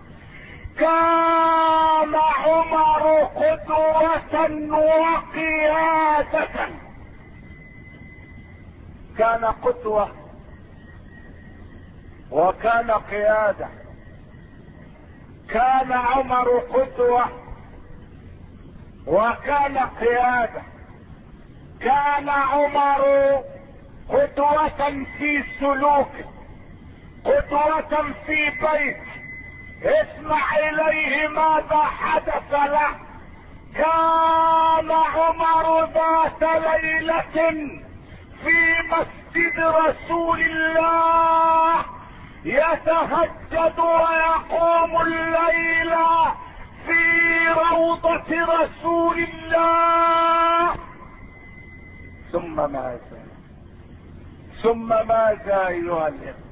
[SPEAKER 1] كان عمر قدوة وقيادة، كان قدوة وكان قيادة. كان عمر قدوة وكان قيادة. كان عمر قدوة في سلوكه، قدوة في بيته. اسمع اليه ماذا حدث له. كان عمر ذات ليلة في مسجد رسول الله يتهجد ويقوم الليل في روضة رسول الله. ثم ماذا ايها الاخوة؟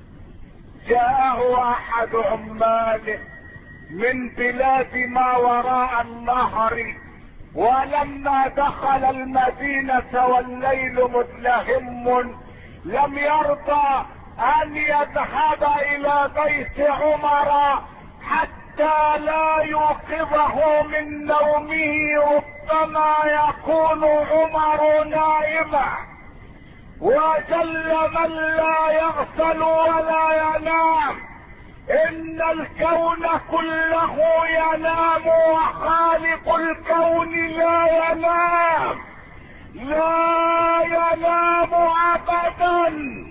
[SPEAKER 1] جاءه احد عماله من بلاد ما وراء النهر، ولما دخل المدينة والليل مظلم لم يرضى ان يذهب الى بيت عمر حتى لا يوقظه من نومه، ربما يكون عمر نائما. وجل من لا يغفل ولا ينام، ان الكون كله ينام وخالق الكون لا ينام، لا ينام ابدا.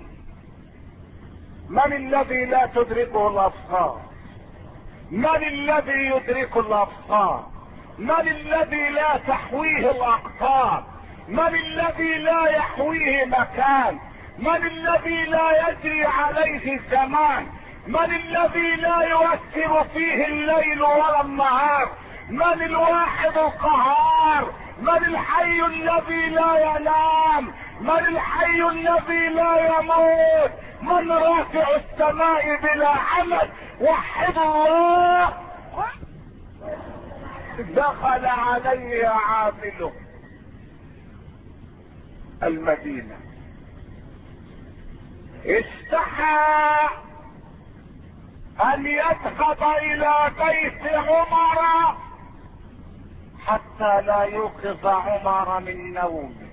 [SPEAKER 1] من الذي لا تدركه الابصار؟ من الذي يدرك الابصار؟ من الذي لا تحويه الاقطار؟ من الذي لا يحويه مكان؟ من الذي لا يجري عليه زمان؟ من الذي لا يؤثر فيه الليل ولا النهار؟ من الواحد القهار؟ من الحي الذي لا ينام؟ من الحي الذي لا يموت؟ من رافع السماء بلا عمد؟ وحد الله. دخل عليه عامله المدينة، استحى ان يذهب الى بيت عمر حتى لا يوقظ عمر من نومه،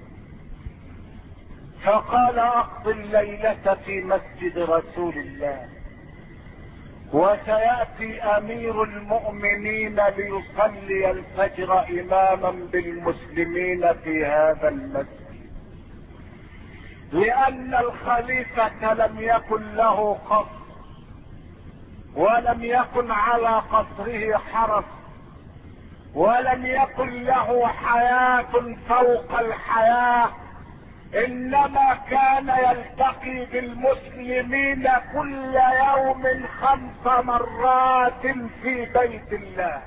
[SPEAKER 1] فقال اقضي الليلة في مسجد رسول الله، وسيأتي امير المؤمنين ليصلي الفجر اماما بالمسلمين في هذا المسجد، لان الخليفة لم يكن له قصر، ولم يكن على قصره حرس، ولم يكن له حياة فوق الحياة، انما كان يلتقي بالمسلمين كل يوم 5 مرات في بيت الله.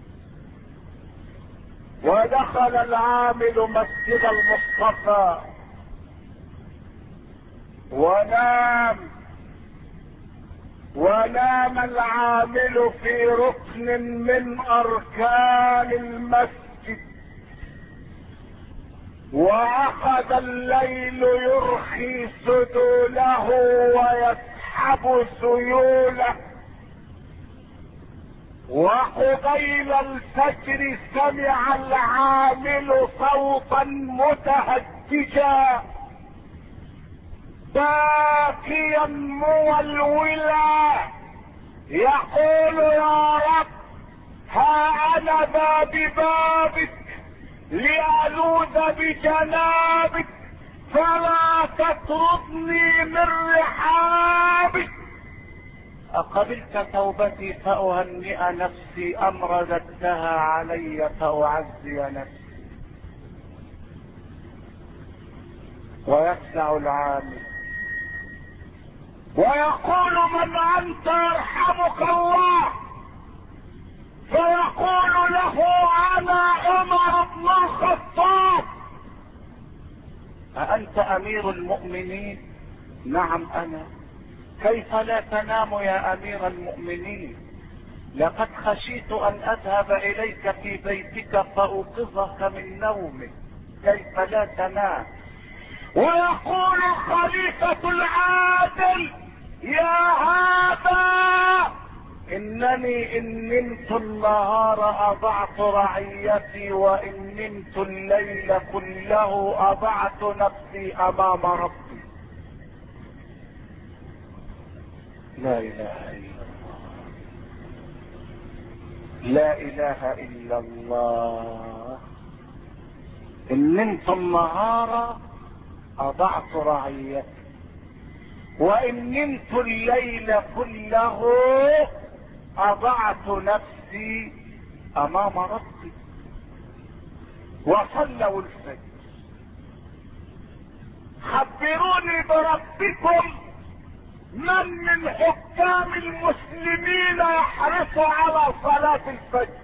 [SPEAKER 1] ودخل العامل مسجد المصطفى ونام العامل في ركن من اركان المسجد، واخذ الليل يرخي سدوله ويسحب سيوله، وقبيل الفجر سمع العامل صوتا متهججا باكيا مولولا يقول يا رب ها انا ذا ببابك لألوذ بجنابك فلا تطردني من رحابك. أقبلت توبتي فأهنئ نفسي أم رددتها علي فأعزي نفسي؟ ويسمع العامل ويقول من أنت يرحمك الله، فيقول له أنا عمر بن الخطاب. أأنت أمير المؤمنين؟ نعم أنا. كيف لا تنام يا أمير المؤمنين؟ لقد خشيت أن أذهب إليك في بيتك فأوقظك من نومك، كيف لا تنام؟ ويقول الخليفة العادل يا هذا انني ان نمت النهار اضعت رعيتي، وان نمت الليل كله اضعت نفسي امام ربي. لا اله الا الله، لا اله الا الله. ان نمت النهار اضعت رعيتي، وان نمت الليل كله اضعت نفسي امام ربي. وصلوا الفجر. خبروني بربكم، من حكام المسلمين يحرص على صلاة الفجر؟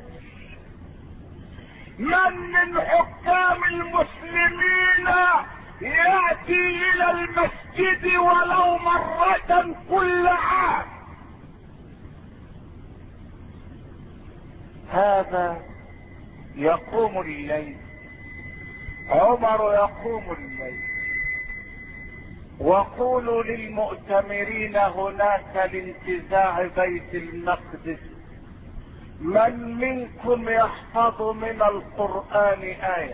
[SPEAKER 1] من حكام المسلمين يأتي الى المسجد ولو مرة كل عام؟ هذا يقوم الليل، عمر يقوم الليل. وقولوا للمؤتمرين هناك لانتزاع بيت المقدس من منكم يحفظ من القرآن آية.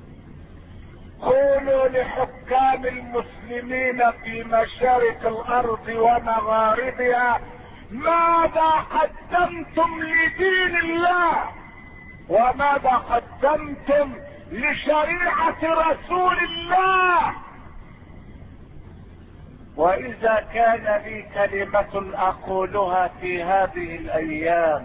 [SPEAKER 1] قولوا لحكام المسلمين في مشارق الارض ومغاربها ماذا قدمتم لدين الله وماذا قدمتم لشريعة رسول الله. واذا كان لي كلمة اقولها في هذه الايام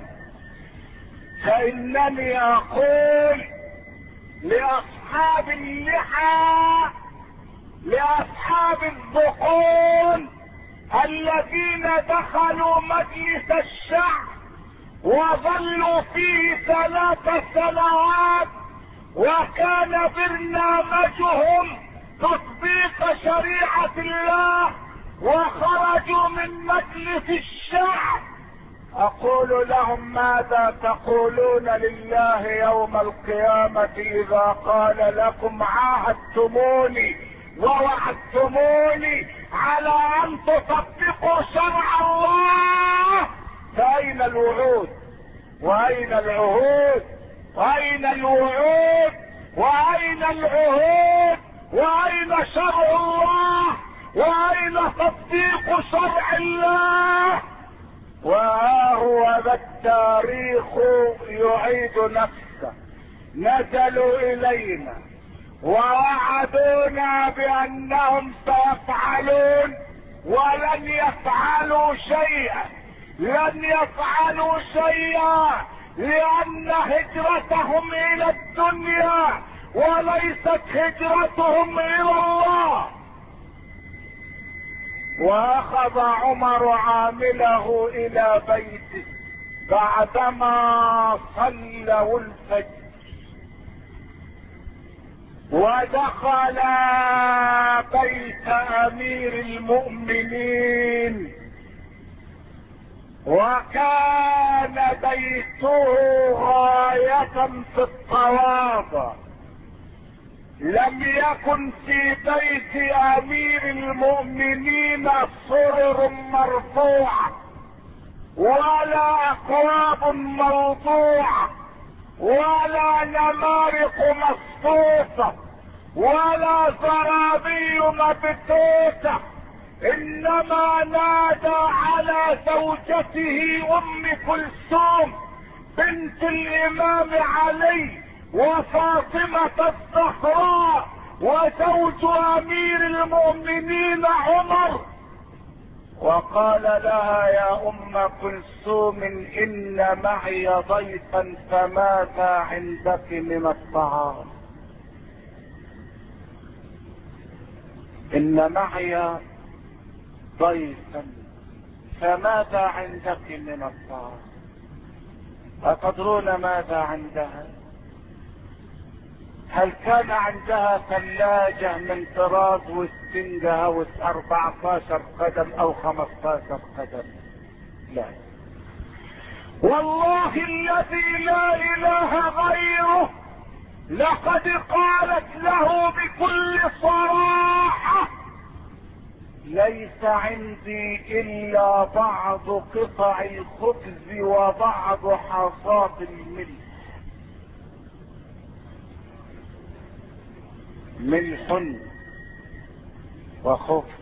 [SPEAKER 1] فانني اقول لاصحاب اللحى، لاصحاب الذقون الذين دخلوا مجلس الشعب وظلوا فيه 3 سنوات وكان برنامجهم تطبيق شريعة الله وخرجوا من مجلس الشعب، اقول لهم ماذا تقولون لله يوم القيامة اذا قال لكم عاهدتموني ووعدتموني على ان تطبقوا شرع الله، فاين الوعود واين العهود واين الوعود واين العهود واين شرع الله واين تطبيق شرع الله؟ وها هو ذا التاريخ يعيد نفسه. نزلوا الينا ووعدونا بانهم سيفعلون ولن يفعلوا شيئا، لن يفعلوا شيئا لان هجرتهم الى الدنيا وليست هجرتهم الى الله. واخذ عمر عامله الى بيته بعدما صلوا الفجر ودخل بيت امير المؤمنين، وكان بيته غاية في التواضع. لم يكن في بيت امير المؤمنين سرر مرفوعة ولا اكواب موضوعة ولا نمارق مصفوفة ولا زرابي مبثوثة، انما نادى على زوجته ام كلثوم بنت الامام علي وفاطمة الزهراء وزوج امير المؤمنين عمر، وقال لها يا ام كلثوم ان معي ضيفا فماذا عندك من الطعام؟ ان معي ضيفا فماذا عندك من الطعام؟ أتدرون ماذا عندها؟ هل كان عندها ثلاجة من طراز وستنجة او 14 قدم او 15 قدم؟ لا، والله الذي لا اله غيره لقد قالت له بكل صراحة ليس عندي الا بعض قطع الخبز وبعض حصاد الملح. ملح وخبز،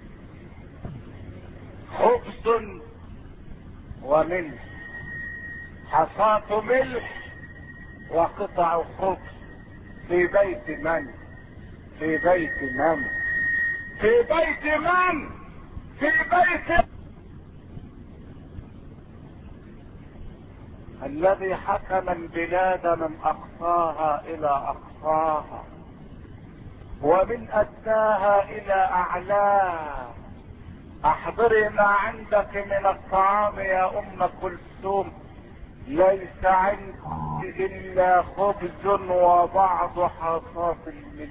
[SPEAKER 1] خبز وملح، حصاد ملح وقطع خبز. في بيت من؟ في بيت من؟ في بيت من؟ في بيت الذي حكم البلاد من اقصاها الى اقصاها ومن ادناها الى اعلاها. احضري ما عندك من الطعام يا ام كلثوم، ليس عندي الا خبز وبعض حصاة الملح.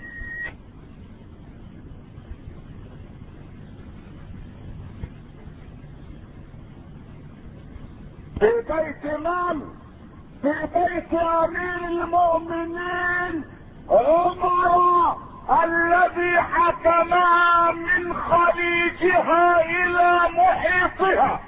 [SPEAKER 1] في بيت من؟ في بيت امير المؤمنين عمر الذي حكمها من خليجها الى محيطها،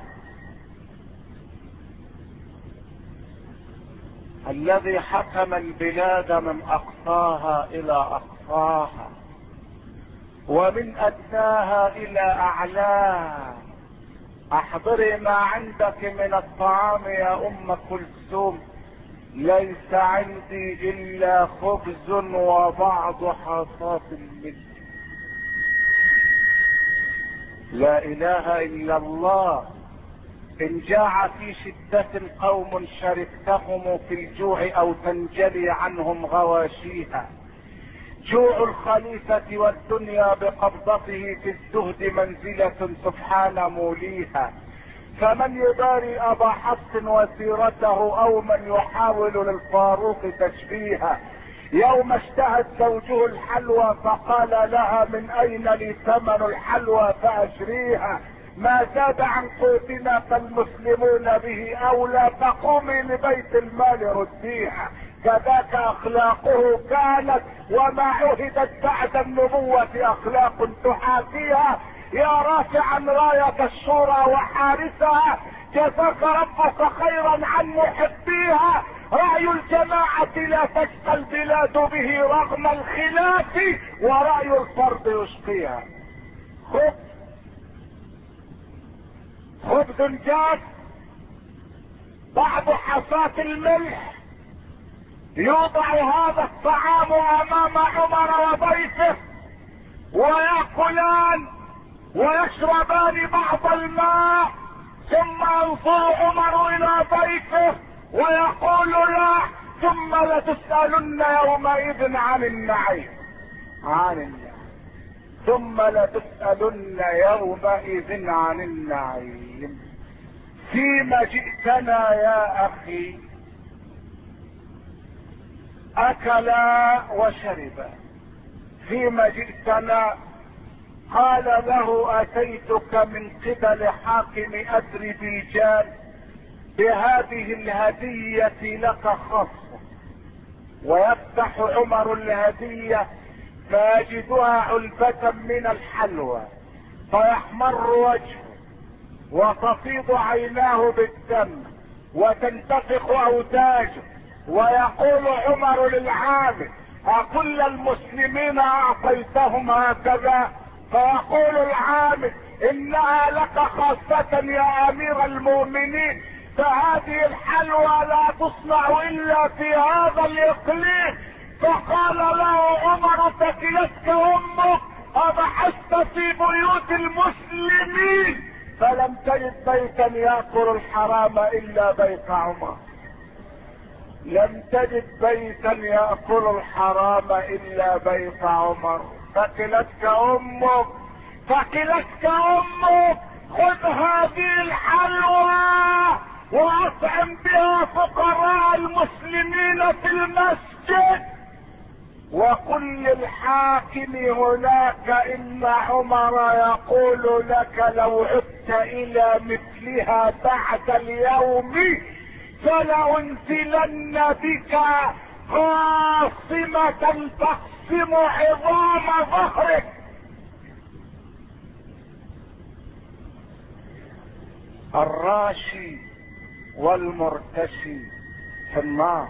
[SPEAKER 1] الذي حكم البلاد من اقصاها الى اقصاها ومن ادناها الى اعلاها. احضري ما عندك من الطعام يا ام كلثوم، ليس عندي الا خبز وبعض حصاة الملح. لا اله الا الله. ان جاع في شدة قوم شركتهم في الجوع او تنجلي عنهم غواشيها. جوع الخليفة والدنيا بقبضته في الزهد منزلة سبحان موليها. فمن يباري ابا حفص وسيرته او من يحاول للفاروق تشبيها. يوم اشتهت زوجه الحلوى فقال لها من اين لي ثمن الحلوى فاشريها. ما زاد عن قوتنا فالمسلمون به اولى، فقومي لبيت المال رديها. كذاك اخلاقه كانت وما عهدت بعد النبوة اخلاق تحاكيها. يا رافعا راية الشورى وحارسها، جزاك ربك خيرا عن محبيها. رأي الجماعة لا تشقى البلاد به رغم الخلاف، ورأي الفرد يشقيها. خبز جاف بعد حصاة الملح. يوضع هذا الطعام امام عمر وضيفه ويأكلان ويشربان بعض الماء، ثم ينظر عمر الى ضيفه ويقول له ثم لتسألن يومئذ عن النعيم. ثم لتسألن يومئذ عن النعيم. فيما جئتنا يا اخي؟ اكلا وشربا. فيما جئتنا؟ قال له اتيتك من قبل حاكم اذربيجان بهذه الهدية لك خاصة. ويفتح عمر الهدية فيجدها علبة من الحلوى، فيحمر وجهه وتفيض عيناه بالدم وتنتفخ اوداجه، ويقول عمر للعامل اكل المسلمين اعطيتهم هكذا؟ فيقول العامل انها لك خاصة يا امير المؤمنين، فهذه الحلوى لا تصنع الا في هذا الاقليم. فقال له عمر ثكلتك امك، ابحثت في بيوت المسلمين فلم تجد بيتا ياكل الحرام الا بيت عمر. لم تجد بيتا ياكل الحرام الا بيت عمر. ثكلتك امك، ثكلتك امك. خذ هذه الحلوى واطعم بها فقراء المسلمين في المسجد، وقل للحاكم هناك ان عمر يقول لك لو عدت الى مثلها بعد اليوم فلأنزلن بك قاصمة تقسم عظام ظهرك. الراشي والمرتشي في النار.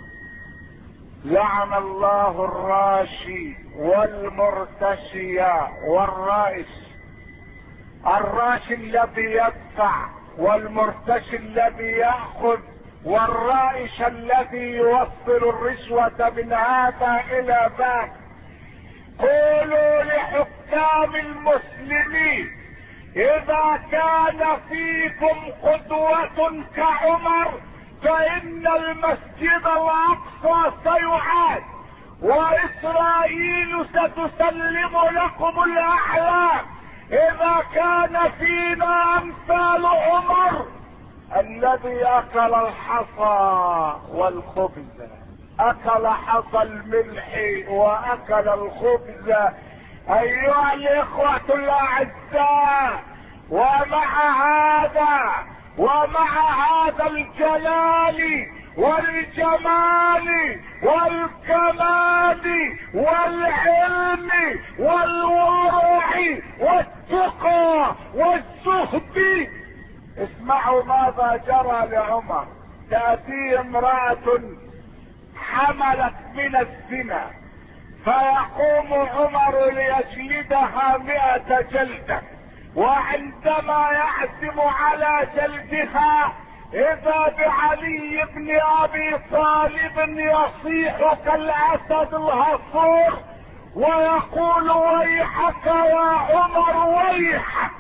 [SPEAKER 1] لعن الله الراشي والمرتشي والرائش. الراشي الذي يدفع، والمرتشي الذي يأخذ، والرائش الذي يوصل الرشوة من هذا الى ذاك. قولوا لحكام المسلمين اذا كان فيكم قدوة كعمر فإن المسجد الأقصى سيعاد، وإسرائيل ستسلم لكم الأحلام. إذا كان فينا أمثال عمر الذي أكل الحصى والخبز، أكل حصى الملح وأكل الخبز. أيها الإخوة الأعزاء، ومع هذا الجلال والجمال والكمال والعلم والورع والتقى والزهد، اسمعوا ماذا جرى لعمر. تأتي امرأة حملت من الزنا، فيقوم عمر ليجلدها 100 جلدة، وعندما يعزم على جلدها إذا بعلي بن أبي طالب يصيح كالأسد الهصور ويقول ويحك يا عمر ويحك.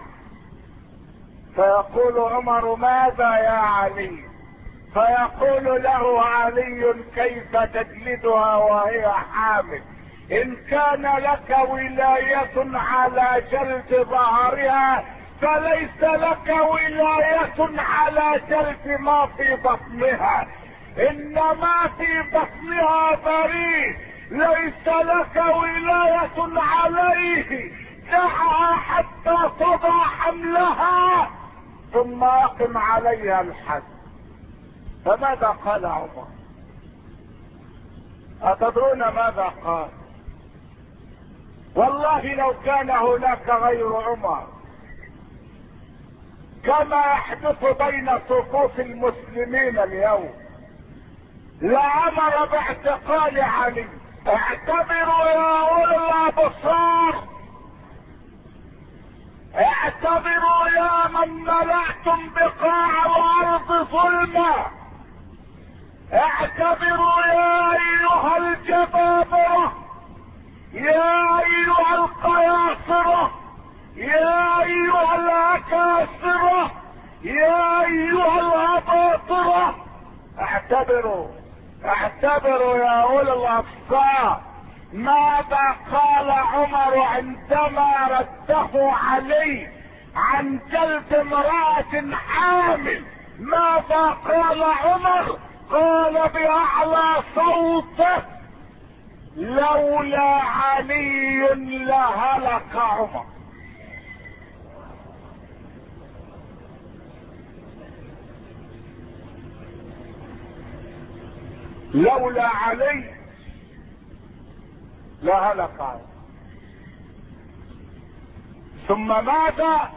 [SPEAKER 1] فيقول عمر ماذا يا علي؟ فيقول له علي كيف تجلدها وهي حامل؟ إن كان لك ولاية على جلد ظهرها فليس لك ولاية على جلد ما في بطنها، إن ما في بطنها بريء، ليس لك ولاية عليه. دعها حتى تضع حملها ثم أقم عليها الحد. فماذا قال عمر؟ أتدرون ماذا قال؟ والله لو كان هناك غير عمر، كما يحدث بين صفوف المسلمين اليوم، لأمر باعتقال علي. اعتبروا يا أولي الأبصار، اعتبروا يا من ملأتم بقاع الأرض ظلما، اعتبروا يا أيها الجبابرة، يا ايها القياصرة، يا ايها الاكاسرة، يا ايها الاباطرة، اعتبروا يا اولي الابصار ماذا قال عمر عندما رده علي عن جلد امرأة حامل. ماذا قال عمر؟ قال بأعلى صوته لولا علي لهلك عمر. لولا علي لهلك عمر. ثم ماذا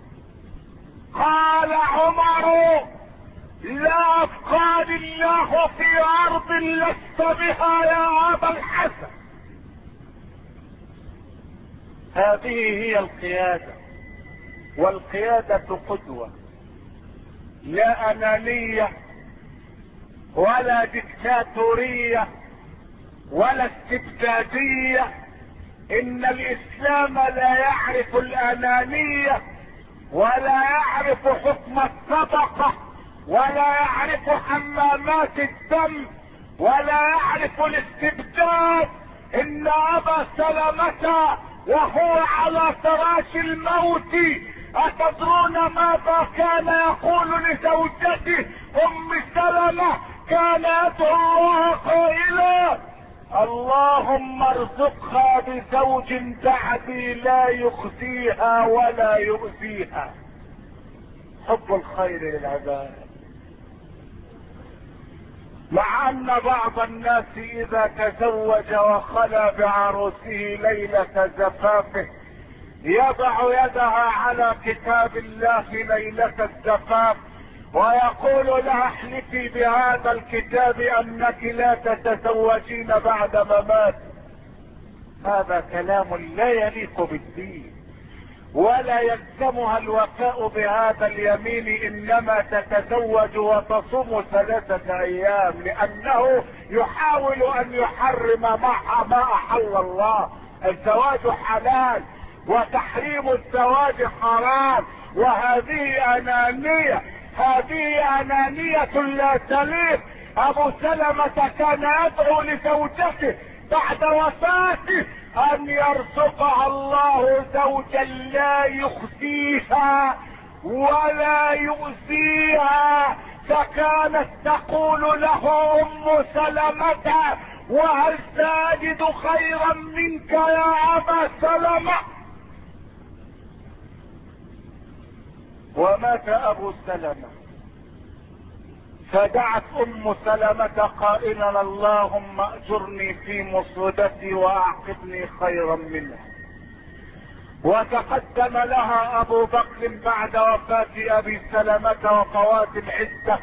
[SPEAKER 1] قال عمر؟ لا ابقاني الله في ارض لست بها يا ابا الحسن. هذه هي القيادة، والقيادة قدوة، لا انانية ولا دكتاتورية ولا استبدادية. ان الاسلام لا يعرف الانانية ولا يعرف حكم الطبقة ولا يعرف حمامات الدم ولا يعرف الاستبداد. ان ابا سلمة وهو على فراش الموت، اتدرون ماذا كان يقول لزوجته ام سلمة؟ كان يدعو الله قائلا اللهم ارزقها بزوج بعدي لا يخزيها ولا يؤذيها. حب الخير للعباد. مع ان بعض الناس اذا تزوج وخلى بعروسه ليلة زفافه يضع يدها على كتاب الله ليلة الزفاف ويقول لها احلفي بهذا الكتاب انك لا تتزوجين بعد ممات. هذا كلام لا يليق بالدين ولا يلزمها الوفاء بهذا اليمين، انما تتزوج وتصوم 3 ايام لانه يحاول ان يحرم معها ما احل الله. الزواج حلال وتحريم الزواج حرام، وهذه انانية. هذه انانية لا تليق. ابو سلمة كان يدعو لزوجته بعد وفاته ان يرزقها الله زوجا لا يخزيها ولا يؤذيها، فكانت تقول له ام سلمة: وهل تجد خيرا منك يا ابا سلمة؟ ومات ابو سلمة، فدعت ام سلمة قائلا: اللهم اجرني في مصيبتي واعقبني خيرا منها. وتقدم لها ابو بكر بعد وفاة ابي سلمة وفوات العدة،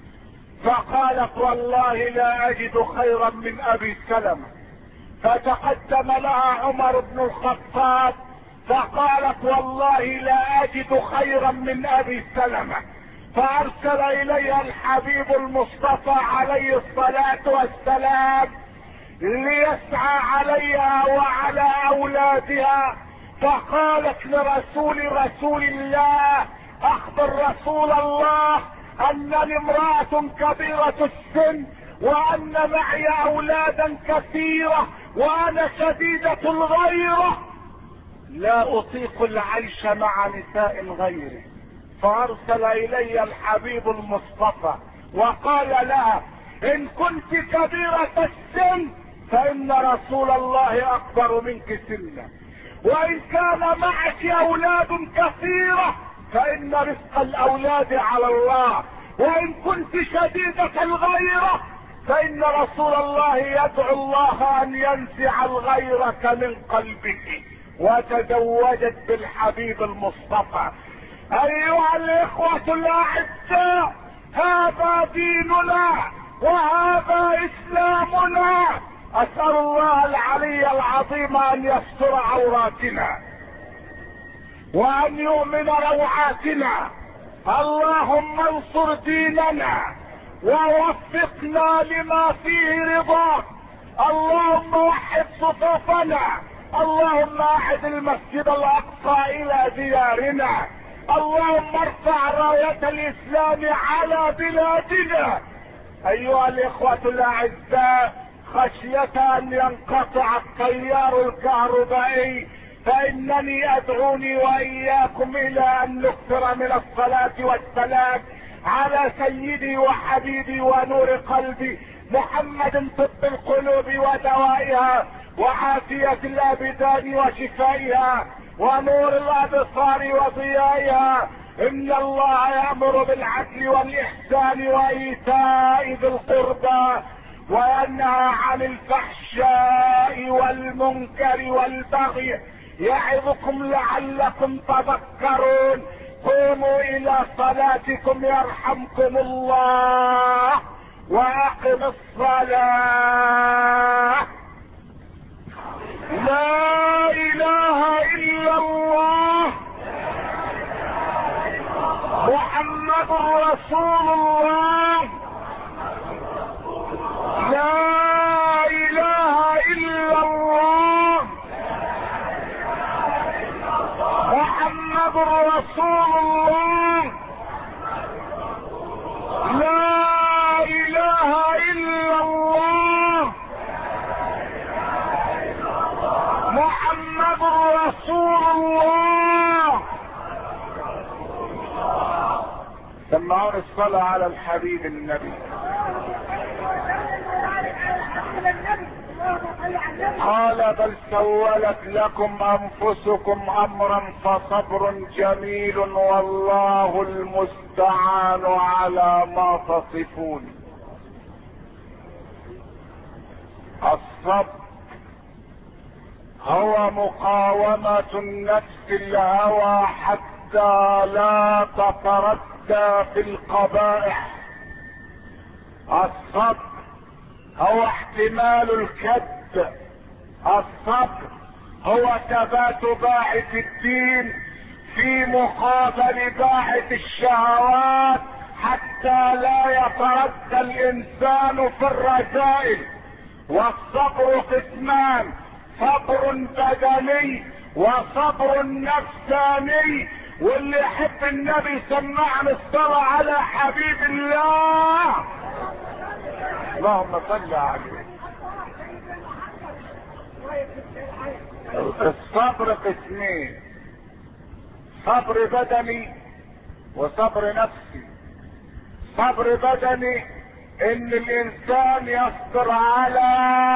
[SPEAKER 1] فقالت: والله لا اجد خيرا من ابي سلمة. فتقدم لها عمر بن الخطاب فقالت: والله لا اجد خيرا من ابي سلمة. فارسل اليها الحبيب المصطفى عليه الصلاة والسلام ليسعى عليها وعلى اولادها، فقالت لرسول الله: اخبر رسول الله انني امرأة كبيرة السن وان معي اولادا كثيرة وانا شديدة الغيرة، لا اطيق العيش مع نساء غيره. فارسل الي الحبيب المصطفى وقال لها: ان كنت كبيرة السن فان رسول الله اكبر منك سنا، وان كان معك اولاد كثيرة فان رزق الاولاد على الله، وان كنت شديدة الغيرة فان رسول الله يدعو الله ان ينزع الغيرة من قلبك. وتزوجت بالحبيب المصطفى. ايها الاخوة الاعزاء، هذا ديننا وهذا اسلامنا. اسأل الله العلي العظيم ان يستر عوراتنا وان يؤمن روعاتنا. اللهم انصر ديننا ووفقنا لما فيه رضاك. اللهم وحد صفوفنا. اللهم اعد المسجد الاقصى الى ديارنا. اللهم ارفع راية الاسلام على بلادنا. ايها الاخوة الاعزاء، خشية ان ينقطع التيار الكهربائي فانني ادعوني واياكم الى ان نكثر من الصلاة والسلام على سيدي وحبيبي ونور قلبي محمد، طب القلوب ودوائها وعافية الابدان وشفائها ونور الابصار وضيائها. ان الله يأمر بالعدل والاحسان وايتاء ذي القربى وينهى عن الفحشاء والمنكر والبغي يعظكم لعلكم تذكرون. قوموا الى صلاتكم يرحمكم الله واقم الصلاة. لا اله الا الله محمد رسول الله. لا اله الا الله محمد رسول الله. لا اله الا الله محمد رسول الله. سمعون الصلاة على الحبيب النبي. قال: بل سولت لكم انفسكم امرا فصبر جميل والله المستعان على ما تصفون. الصبر هو مقاومة النفس الهوى حتى لا تتردى في القبائح. الصبر هو احتمال الكد. الصبر هو ثبات باعث الدين في مقابل باعث الشهوات حتى لا يتردى الانسان في الرذائل. والصبر قسمان: صبر بدني وصبر نفساني. واللي يحب النبي سمعنا الصلاة على حبيب الله. اللهم صل عليه. الصبر قسمين، صبر بدني وصبر نفسي. صبر بدني ان الانسان يصبر على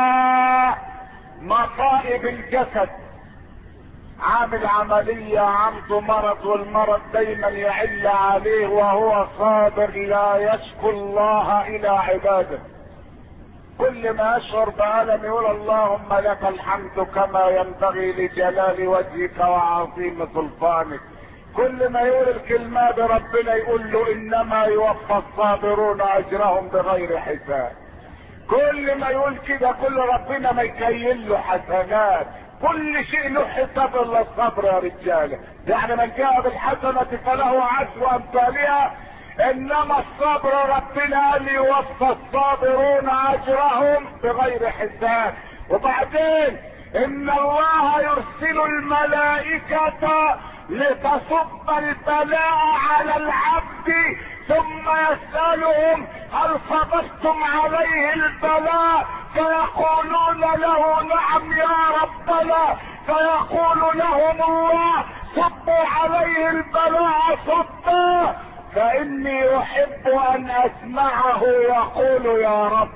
[SPEAKER 1] مصائب الجسد، عامل عملية عنده مرض والمرض دايما يعل عليه وهو صابر لا يشكو الله الى عباده. كل ما يشعر بألم يقول اللهم لك الحمد كما ينبغي لجلال وجهك وعظيم سلطانك. كل ما يقول الكلمة بربنا يقول له انما يوفى الصابرون اجرهم بغير حساب. كل ما يقول كده كل ربنا ما يكيل له حسنات. كل شيء له حساب الا الصبر يا رجاله. يعني من جاء بالحسنة فله عشر امثالها، انما الصبر ربنا قال يوفى الصابرون اجرهم بغير حساب. وبعدين ان الله يرسل الملائكة لتصب البلاء على العبد ثم يسألهم هل صبرتم عليه البلاء؟ فيقولون له نعم يا ربنا، فيقول لهم الله صبوا عليه البلاء صبا، فاني احب ان اسمعه يقول يا رب.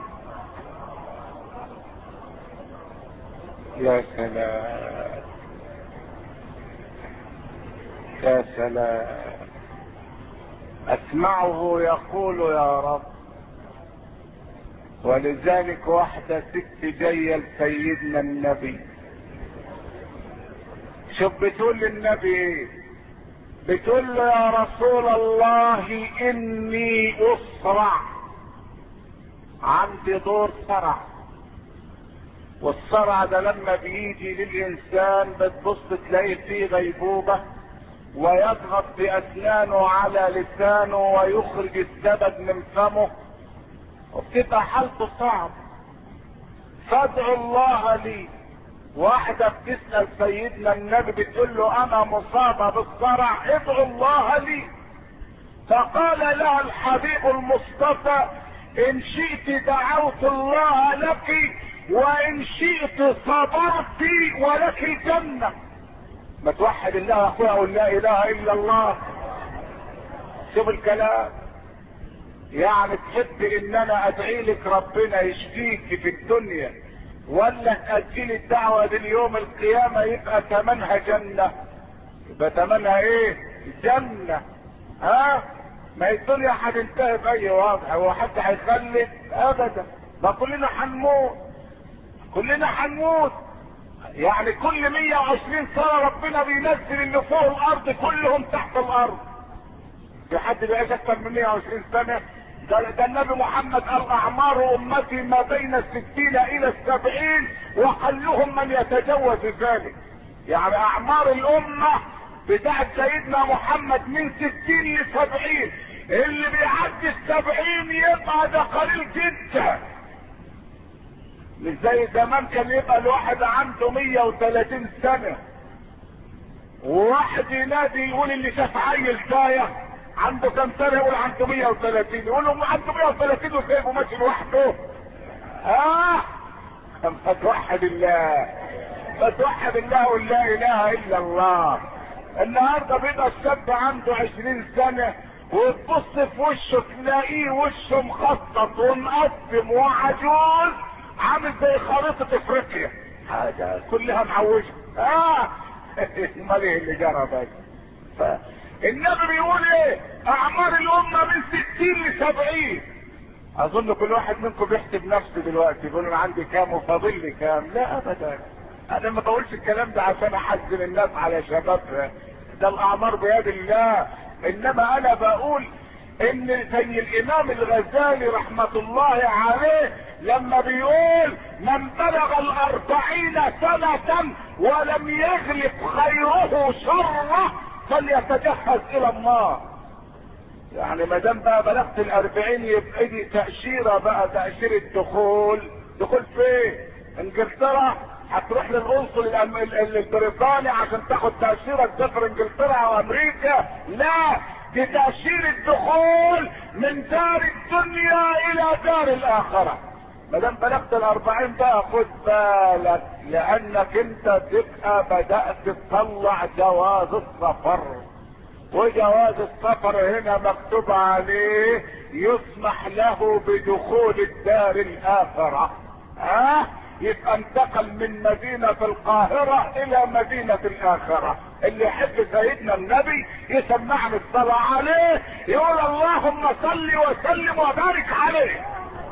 [SPEAKER 1] يا سلام يا سلام، اسمعه يقول يا رب. ولذلك واحدة ست جاية لسيدنا النبي، شوف بتقول للنبي ايه؟ بتقول له يا رسول الله اني اسرع، عندي دور صرع، والصرع ده لما بيجي للانسان بتبص تلاقيه فيه غيبوبة ويضغط باسنانه على لسانه ويخرج الزبد من فمه وبتبقى حالته صعب. فادعوا الله لي. واحدة بتسأل سيدنا النبي بتقول له انا مصابة بالصرع ادعوا الله لي. فقال لها الحبيب المصطفى ان شئت دعوت الله لك وان شئت صبرت ولك الجنة. ما توحد الله يا اخويا ولا لا اله الا الله. شوف الكلام، يعني تحب ان انا ادعي لك ربنا يشفيك في الدنيا ولا تأجلي الدعوة دي ليوم القيامة يبقى ثمنها جنة؟ يبقى ثمنها ايه؟ جنة. ها؟ ما الدنيا هتنتهي باي وضع، هو حد هيخلد؟ ابدا، ما كلنا هنموت، كلنا هنموت. يعني كل 120 سنة ربنا بينزل اللي فوق الارض كلهم تحت الارض. في حد بيعيش اكتر من 120 سنة؟ ده النبي محمد قال اعمار امتي ما بين 60 الى 70 وقلهم من يتجاوز ذلك. يعني اعمار الامة بتاعت سيدنا محمد من 60 ل 70، اللي بيعدي 70 يبقى ده قليل جدا. مش زي زمان كان يبقى الواحد عنده 130 سنة وواحد ينادي يقول اللي شاف عيل تايه عنده كم سنة يقول عنده 130، يقول له عنده 130 وسايبه ماشي لوحده. فتوحد الله، فتوحد الله ولا اله الا الله. النهارده بيبقى الشاب عنده 20 سنة وتبص في وشه تلاقيه وشه مخطط ومقسم وعجوز عامل زي خريطة افريقيا، حاجة كلها معوجة. امال ايه اللي جرى بس؟ النبي بيقول ايه؟ اعمار الامة من 60 ل 70. اظن كل واحد منكم بيحسب نفسه دلوقتي يقول انا عندي كام وفاضل لي كام. لا ابدا، انا ما بقولش الكلام ده عشان احزن الناس على شبابها، ده الاعمار بيد الله. انما انا بقول ان زي الامام الغزالي رحمة الله عليه لما بيقول من بلغ 40 سنة ولم يغلب خيره شره فليتجهز الى النار. يعني ما دام بقى بلغت 40 يبقى دي تأشيرة بقى، تأشيرة دخول. دخول فين؟ انجلترا؟ هتروح للقنصل البريطاني عشان تاخد تأشيرة تسافر انجلترا او امريكا. لا، دي تأشيرة الدخول من دار الدنيا الى دار الاخرة. ما دام بلغت ال40 بقى خد بالك، لانك انت تبقى بدأت تطلع جواز السفر. وجواز السفر هنا مكتوب عليه يسمح له بدخول الدار الاخرة. يبقى انتقل من مدينة القاهرة الى مدينة الاخرة. اللي يحب سيدنا النبي يسمعني الصلاة عليه، يقول اللهم صل وسلم وبارك عليه.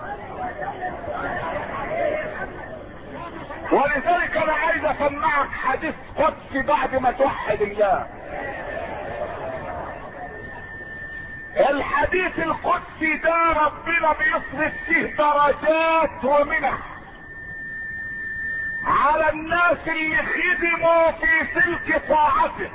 [SPEAKER 1] ولذلك انا عايز اسمعك حديث قدسي بعد ما توحد الله. الحديث القدسي ده ربنا بيصرف فيه درجات ومنح على الناس اللي خدموا في سلك طاعته.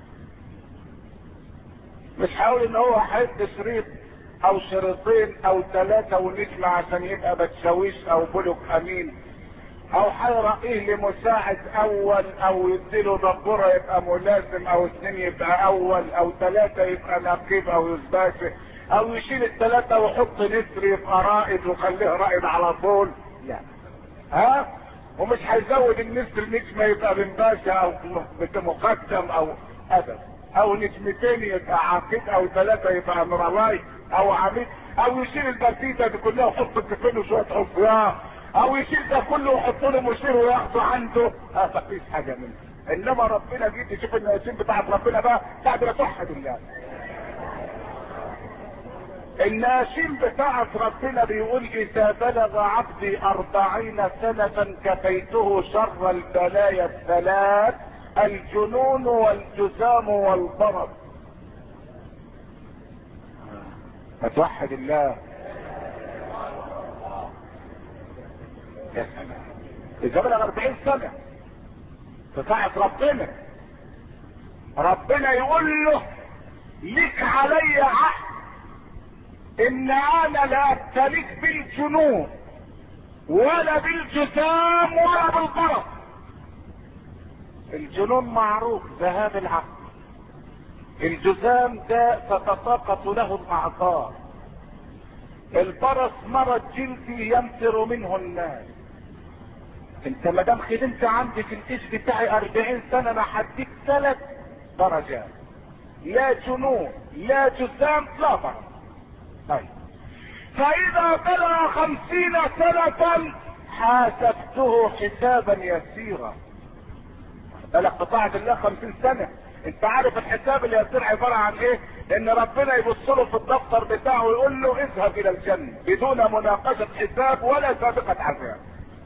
[SPEAKER 1] مش هقول ان هو هيدي شريط او شريطين او 3 ونجمة عشان يبقى بتشاويش او بلوك امين، او هيرقيه لمساعد اول، او يديله دبورة يبقى ملازم، او 2 يبقى اول، او 3 يبقى نقيب او يسباشي، او يشيل ال3 ويحط نسر يبقى رائد وخليه رائد على طول. لا، ومش هيزود النسر نجمة يبقى بن باشا او مقدم او ابدا، او نجمتين يبقى عقيد، او 3 يبقى امرالاي او عميد، او يشيل البسيطة دي كلها ويحط التفل شوية حفراه، او يشيل ده كله ويحط له مشير وياخده عنده. مفيش حاجه منه. انما ربنا جيت تشوف الناسين بتاعت ربنا بقى بعد ما توحد الله. الناشين بتاعت ربنا بيقول اذا بلغ عبدي 40 سنة كفيته شر البلايا الثلاث: الجنون والجذام والبرد. فتوحد الله. يا سلام، اذا بلغ 40 سنة بتاعت ربنا يقول له لك علي عهد ان انا لا ابتليك بالجنون ولا بالجسام ولا بالبرص. الجنون معروف ذهاب العقل، الجسام ده تتساقط له الاعضاء، البرص مرض جلدي ينفر منه الناس. انت مدام خدمت عندي في الجيش بتاعي 40 سنة انا هديك 3 درجات: لا جنون لا جسام لا برص. طيب، فاذا بلغ 50 سنة حاسبته حسابا يسيرا. بلغ بطاعة الله 50 سنة. انت عارف الحساب اليسير عبارة عن ايه؟ ان ربنا يبص له في الدفتر بتاعه ويقول له اذهب الى الجنة بدون مناقشة حساب ولا سابقة عذاب.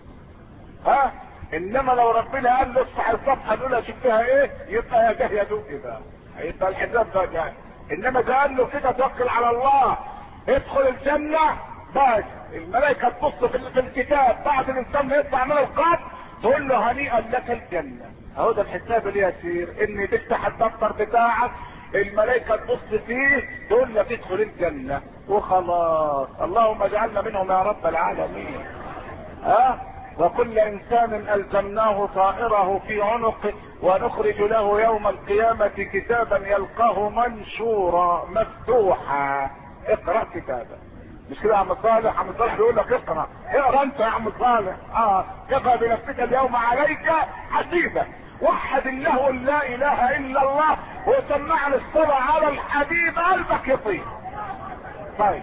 [SPEAKER 1] انما لو ربنا قال له افتح الصفحة الاولى شوف فيها ايه، يبقى يا جه يا دوق بقى، يبقى الحساب ده جاي. انما ده قال له كده توكل على الله ادخل الجنة، بس الملائكة تبص في الكتاب بعد الانسان ما يطلع من القبر تقول له هنيئا لك الجنة. اهو ده الحساب اليسير، ان تفتح الدفتر بتاعك الملائكة تبص فيه تقول لك ادخل الجنة وخلاص. اللهم اجعلنا منهم يا رب العالمين. وكل انسان الزمناه طائره في عنقه ونخرج له يوم القيامة كتابا يلقاه منشورا مفتوحا. اقرأ كتابا. مش كده يا عم صالح؟ عم صالح بيقول لك اقرأ انت يا عم صالح. كفى بنفسك اليوم عليك حسيبا. وحد الله لا اله الا الله وسمعنا الصلاة على الحبيب قلبك يطيب. طيب،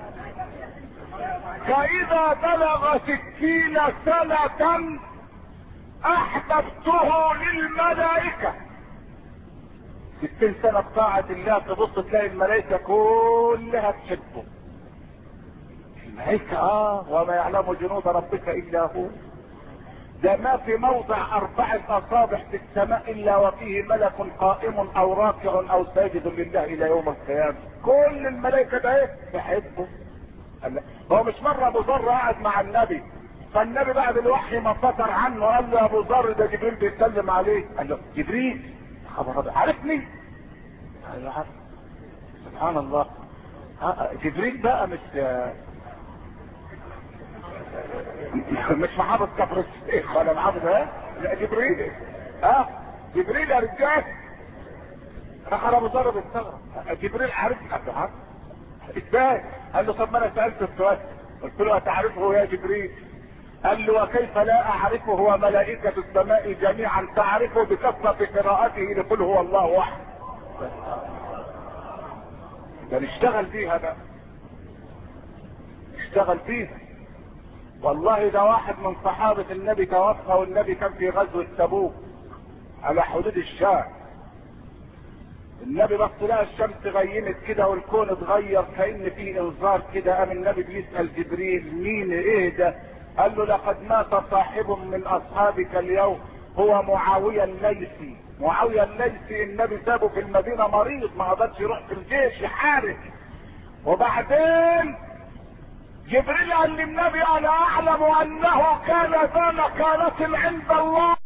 [SPEAKER 1] فاذا بلغ 60 سنة احببته للملائكة. 60 سنة بطاعة الله تبص تلاقي الملائكة كلها تحبه. الملائكة وما يعلم جنود ربك الا هو. ده ما في موضع 4 اصابع في السماء الا وفيه ملك قائم او راكع او ساجد لله الى يوم القيامة. كل الملائكة ده ايه؟ تحبه. هو مش مرة ابو ذر قاعد مع النبي، فالنبي بعد الوحي ما فتر عنه قال له ابو ذر ده جبريل بيتكلم عليه. قال له جبريل؟ عرفني؟ قال له عارف. سبحان الله. جبريل بقى مش مش محافظ كفر الشيخ ولا محافظ لا جبريل. جبريل يا رجال. راح ابو ذر بيستغرب، جبريل عارف ابو ازاي؟ قال له طب ما انا سالت السؤال، قلت له اتعرفه يا جبريل؟ قال له وكيف لا اعرفه وملائكة السماء جميعا تعرفه بكثرة قراءته لقل هو الله احد. ده نشتغل فيها بقى، نشتغل فيها. والله ده واحد من صحابة النبي توفى والنبي كان في غزوة تبوك على حدود الشام. النبي بص لقى الشمس غيمت كده والكون اتغير كأن فيه انذار كده. قام النبي بيسأل جبريل مين ايه ده؟ قال له لقد مات صاحب من اصحابك اليوم هو معاوية الليثي. معاوية الليثي النبي سابه في المدينة مريض ما قدرش يروح في الجيش يحارب. وبعدين جبريل قال للنبي انا اعلم انه كان ذا مكانة عند الله